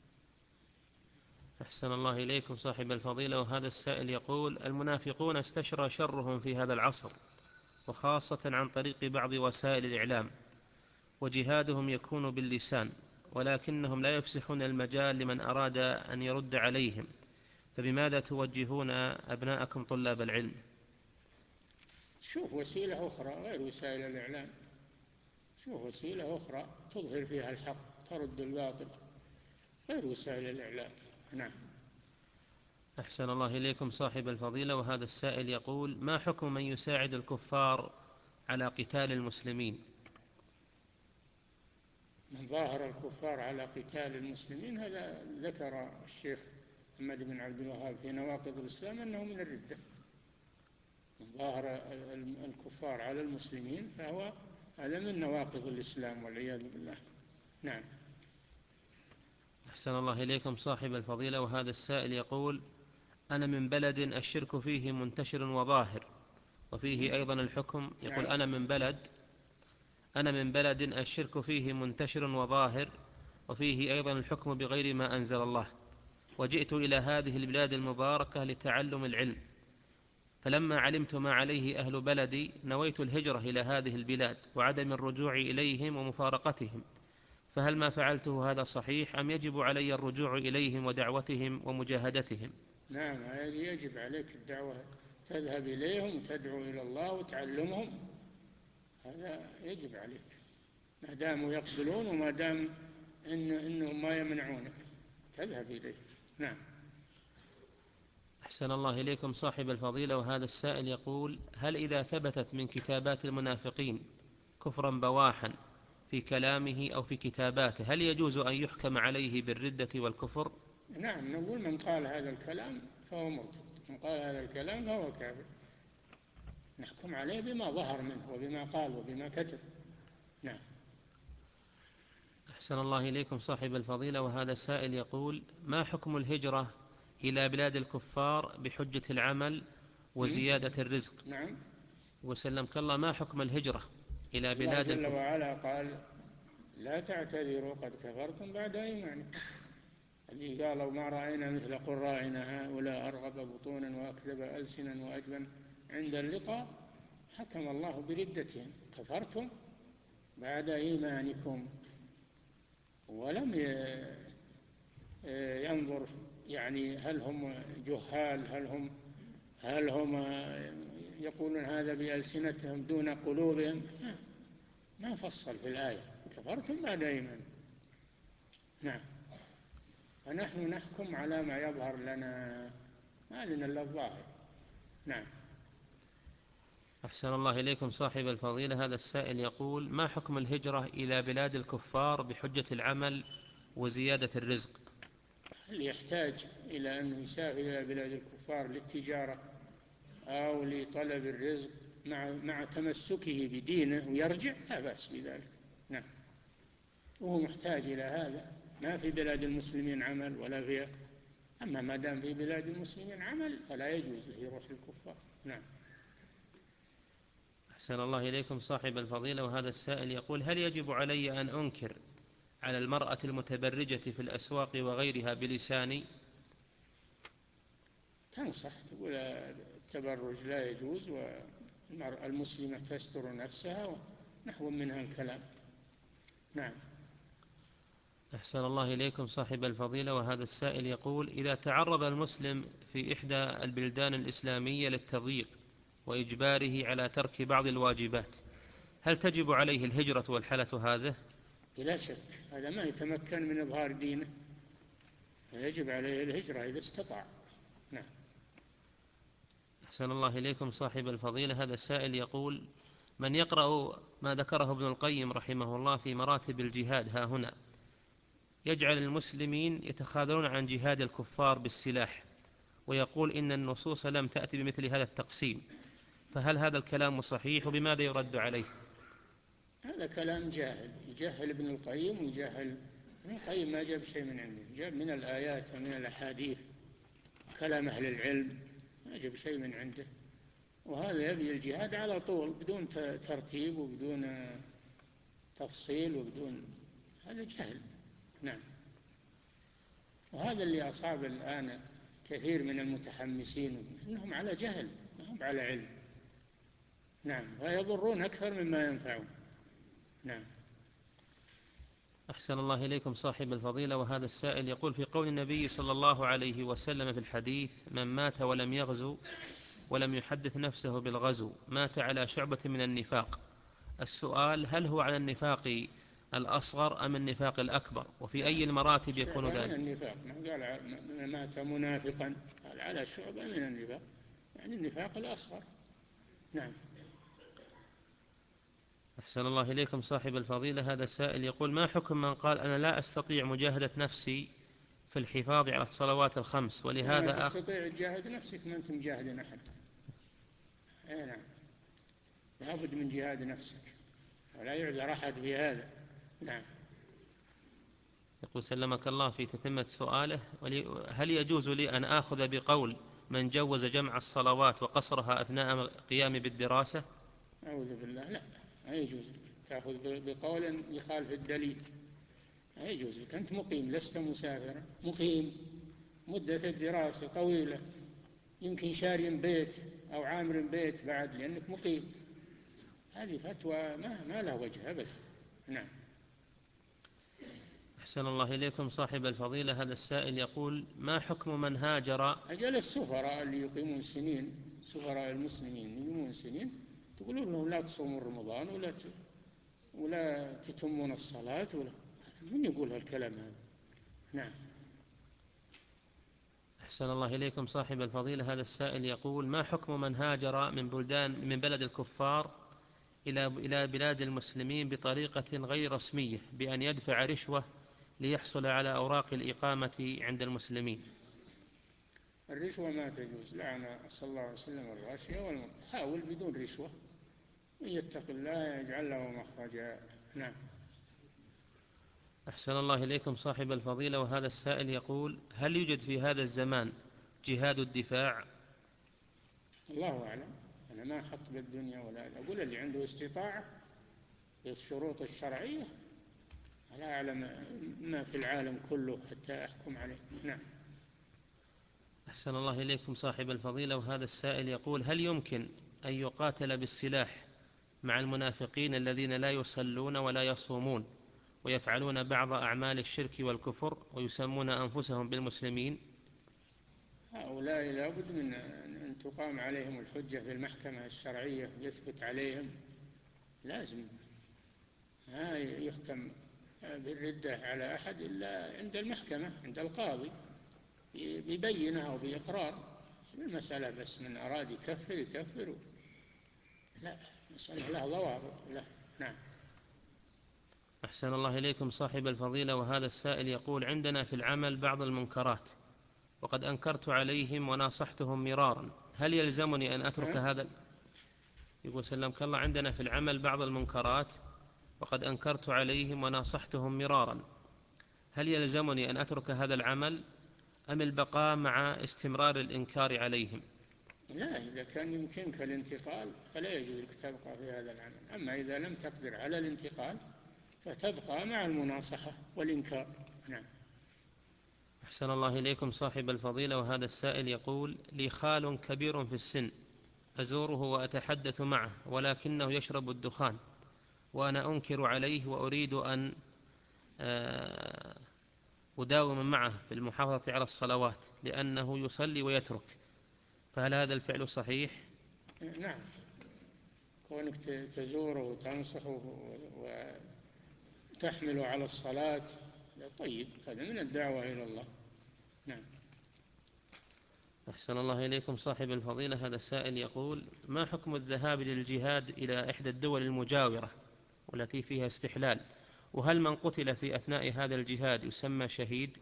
أحسن الله إليكم صاحب الفضيلة. وهذا السائل يقول: المنافقون استشرى شرهم في هذا العصر، وخاصة عن طريق بعض وسائل الإعلام، وجهادهم يكون باللسان، ولكنهم لا يفسحون المجال لمن أراد أن يرد عليهم، فبماذا توجهون أبناءكم طلاب العلم؟ شوف وسيلة أخرى غير وسائل الإعلام. شوف وسيلة أخرى تظهر فيها الحق، ترد الباطل، غير وسائل الإعلام. نعم. أحسن الله إليكم صاحب الفضيلة. وهذا السائل يقول: ما حكم من يساعد الكفار على قتال المسلمين؟ من ظاهر الكفار على قتال المسلمين، هذا ذكر الشيخ محمد بن عبد الوهاب في نواقض الإسلام أنه من الردة. من ظاهر الكفار على المسلمين فهو هذا من نواقض الإسلام والعياذ بالله. نعم. أحسن الله إليكم صاحب الفضيلة. وهذا السائل يقول: أنا من بلد الشرك فيه منتشر وظاهر وفيه أيضا الحكم. يقول أنا من بلد أنا من بلد الشرك فيه منتشر وظاهر وفيه أيضا الحكم بغير ما أنزل الله، وجئت إلى هذه البلاد المباركة لتعلم العلم، فلما علمت ما عليه أهل بلدي نويت الهجرة إلى هذه البلاد وعدم الرجوع إليهم ومفارقتهم، فهل ما فعلته هذا صحيح أم يجب علي الرجوع إليهم ودعوتهم ومجاهدتهم؟ نعم، يجب عليك الدعوة، تذهب إليهم وتدعو إلى الله وتعلمهم، هذا يجب عليك ما داموا يقبلون وما دام إن إنهم ما يمنعونك تذهب إليه. نعم. أحسن الله إليكم صاحب الفضيلة، وهذا السائل يقول هل إذا ثبتت من كتابات المنافقين كفرا بواحا في كلامه أو في كتاباته هل يجوز أن يحكم عليه بالردة والكفر؟ نعم، نقول من قال هذا الكلام فهو مرتد، من قال هذا الكلام فهو كافر، نحكم عليه بما ظهر منه وبما قال وبما كتب. نعم. أحسن الله إليكم صاحب الفضيلة، وهذا السائل يقول ما حكم الهجرة إلى بلاد الكفار بحجة العمل وزيادة الرزق؟ نعم. وسلمك الله، ما حكم الهجرة إلى الله بلاد جل الكفار؟ وعلا قال لا تعتذروا قد كفرتم بعد إيمانكم، اللي قالوا ما رأينا مثل قرائنا هؤلاء أرغب بطونا وأكذب ألسنا وأجبن عند اللقاء، حكم الله بردتهم، كفرتم بعد إيمانكم. ولم ينظر يعني هل هم جهال، هل هم هل هم يقولون هذا بألسنتهم دون قلوبهم، ما فصل في الآية، كفرتم بعد إيمانكم. نعم. فنحن نحكم على ما يظهر لنا، ما لنا إلا الظاهر. نعم. أحسن الله إليكم صاحب الفضيلة، هذا السائل يقول ما حكم الهجرة إلى بلاد الكفار بحجة العمل وزيادة الرزق؟ اللي يحتاج إلى أن يسافر إلى بلاد الكفار للتجارة أو لطلب الرزق مع, مع تمسكه بدينه ويرجع لا بأس بذلك. نعم. وهو محتاج إلى هذا، ما في بلاد المسلمين عمل ولا فيها، أما ما دام في بلاد المسلمين عمل فلا يجوز له يروح للكفار. نعم. أحسن الله إليكم صاحب الفضيلة، وهذا السائل يقول هل يجب علي أن أنكر على المرأة المتبرجة في الأسواق وغيرها بلساني؟ تنصح تقول التبرج لا يجوز والمرأة المسلمة تستر نفسها ونحو من هالكلام. نعم. أحسن الله إليكم صاحب الفضيلة، وهذا السائل يقول إذا تعرض المسلم في إحدى البلدان الإسلامية للتضييق وإجباره على ترك بعض الواجبات هل تجب عليه الهجرة والحالة هذه؟ بلا شك، هذا ما يتمكن من إظهار دينه فيجب عليه الهجرة إذا استطاع. نعم. أحسن الله إليكم صاحب الفضيلة، هذا السائل يقول من يقرأ ما ذكره ابن القيم رحمه الله في مراتب الجهاد ها هنا يجعل المسلمين يتخاذلون عن جهاد الكفار بالسلاح ويقول إن النصوص لم تأتي بمثل هذا التقسيم، فهل هذا الكلام صحيح وبماذا يرد عليه؟ هذا كلام جاهل، يجهل ابن القيم ويجهل ابن القيم، ما جاب شيء من عنده، جاب من الآيات ومن الأحاديث كلام أهل العلم، ما جاب شيء من عنده، وهذا يبني الجهاد على طول بدون ترتيب وبدون تفصيل وبدون، هذا جهل. نعم. وهذا اللي أصاب الآن كثير من المتحمسين إنهم على جهل ما هم على علم. نعم. ويضرون أكثر مما ينفعون. نعم. أحسن الله إليكم صاحب الفضيلة، وهذا السائل يقول في قول النبي صلى الله عليه وسلم في الحديث من مات ولم يغزو ولم يحدث نفسه بالغزو مات على شعبة من النفاق، السؤال هل هو على النفاق الأصغر أم النفاق الأكبر وفي أي المراتب يكون ذلك؟ من النفاق، ما قال من مات منافقا، قال على شعبة من النفاق، يعني النفاق الأصغر. نعم. أحسن الله إليكم صاحب الفضيلة، هذا السائل يقول ما حكم من قال أنا لا أستطيع مجاهدة نفسي في الحفاظ على الصلوات الخمس ولهذا ما أخ... تستطيع تجاهد نفسك ما أنت مجاهد أحد. أي نعم، لابد من جهاد نفسك ولا يعذر أحد في هذا. نعم. يقول سلمك الله في تتمة سؤاله هل يجوز لي أن آخذ بقول من جوز جمع الصلوات وقصرها أثناء القيام بالدراسة؟ أعوذ بالله، لا، ما يجوز تأخذ بقول يخالف الدليل، لا يجوز لك، أنت مقيم لست مسافرا، مقيم، مدة الدراسة طويلة، يمكن شاري بيت أو عامر بيت بعد لأنك مقيم، هذه فتوى ما, ما لها وجه أبدا. نعم. أحسن الله إليكم صاحب الفضيلة، هذا السائل يقول: ما حكم من هاجر؟ أجل السفراء اللي يقيمون سنين، سفراء المسلمين يقيمون سنين، تقولون لهم لا تصوموا رمضان ولا ت... ولا تتمون الصلاة ولا، من يقول هالكلام هذا؟ نعم. أحسن الله إليكم صاحب الفضيلة، هذا السائل يقول: ما حكم من هاجر من بلدان من بلد الكفار إلى إلى بلاد المسلمين بطريقة غير رسمية بأن يدفع رشوة ليحصل على أوراق الإقامة عند المسلمين؟ الرشوة ما تجوز، لعن صلى الله عليه وسلم الراشية والمرتشية. حاول بدون رشوة، من يتق الله يجعل له مخرجا. نعم. أحسن الله إليكم صاحب الفضيلة، وهذا السائل يقول: هل يوجد في هذا الزمان جهاد الدفاع؟ الله أعلم، أنا ما أحط بالدنيا ولا أقول، اللي عنده استطاعة بالشروط الشرعية، لا أعلم ما في العالم كله حتى أحكم عليه. نعم. أحسن الله إليكم صاحب الفضيلة، وهذا السائل يقول: هل يمكن أن يقاتل بالسلاح مع المنافقين الذين لا يصلون ولا يصومون ويفعلون بعض أعمال الشرك والكفر ويسمون أنفسهم بالمسلمين؟ هؤلاء لا بد من أن تقام عليهم الحجة في المحكمة الشرعية، يثبت عليهم، لازم ما يحكم بالردة على أحد إلا عند المحكمة، عند القاضي ببينة وبإقرار. المسألة بس من أراد يكفر يكفر، لا، مسألة لها ضوابط. لا. نعم. أحسن الله إليكم صاحب الفضيلة، وهذا السائل يقول: عندنا في العمل بعض المنكرات وقد أنكرت عليهم وناصحتهم مرارا، هل يلزمني أن أترك هذا؟ يقول: سلمك الله، عندنا في العمل بعض المنكرات وقد أنكرت عليهم وناصحتهم مرارا، هل يلزمني أن أترك هذا العمل أم البقاء مع استمرار الإنكار عليهم؟ لا، إذا كان يمكنك الانتقال فلا يجوز لك تبقى في هذا العمل، أما إذا لم تقدر على الانتقال فتبقى مع المناصحة والإنكار. نعم. أحسن الله إليكم صاحب الفضيلة، وهذا السائل يقول: لي خال كبير في السن أزوره وأتحدث معه ولكنه يشرب الدخان، وأنا أنكر عليه وأريد أن أداوم معه في المحافظة على الصلوات لأنه يصلي ويترك، فهل هذا الفعل صحيح؟ نعم، كونك تزوره وتنصحه وتحمله على الصلاة طيب، هذا من الدعوة إلى الله. نعم. أحسن الله إليكم صاحب الفضيلة، هذا السائل يقول: ما حكم الذهاب للجهاد إلى إحدى الدول المجاورة والتي فيها استحلال، وهل من قتل في أثناء هذا الجهاد يسمى شهيد؟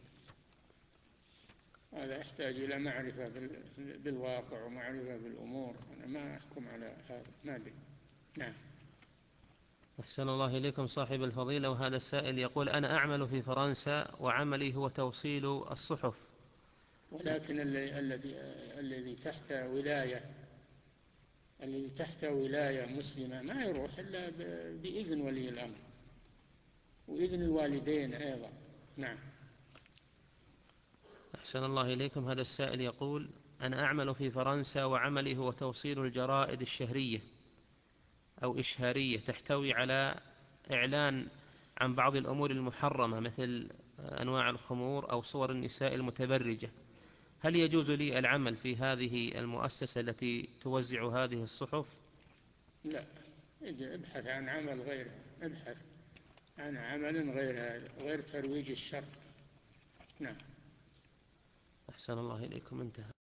هذا يحتاج إلى معرفة بالواقع ومعرفة بالأمور، أنا ما أحكم على هذا، ما أدري. نعم. أحسن الله إليكم صاحب الفضيلة، وهذا السائل يقول: أنا أعمل في فرنسا وعملي هو توصيل الصحف، ولكن الذي الذي تحت ولاية الذي تحت ولاية مسلمة ما يروح إلا بإذن ولي الأمر وإذن الوالدين أيضا. نعم. أحسن الله إليكم، هذا السائل يقول: أنا أعمل في فرنسا وعملي هو توصيل الجرائد الشهرية أو إشهارية تحتوي على إعلان عن بعض الأمور المحرمة مثل أنواع الخمور أو صور النساء المتبرجة، هل يجوز لي العمل في هذه المؤسسة التي توزع هذه الصحف؟ لا، ابحث عن عمل غير، ابحث عن عمل غير هذا، غير ترويج الشر. نعم. أحسن الله إليكم، انتهى.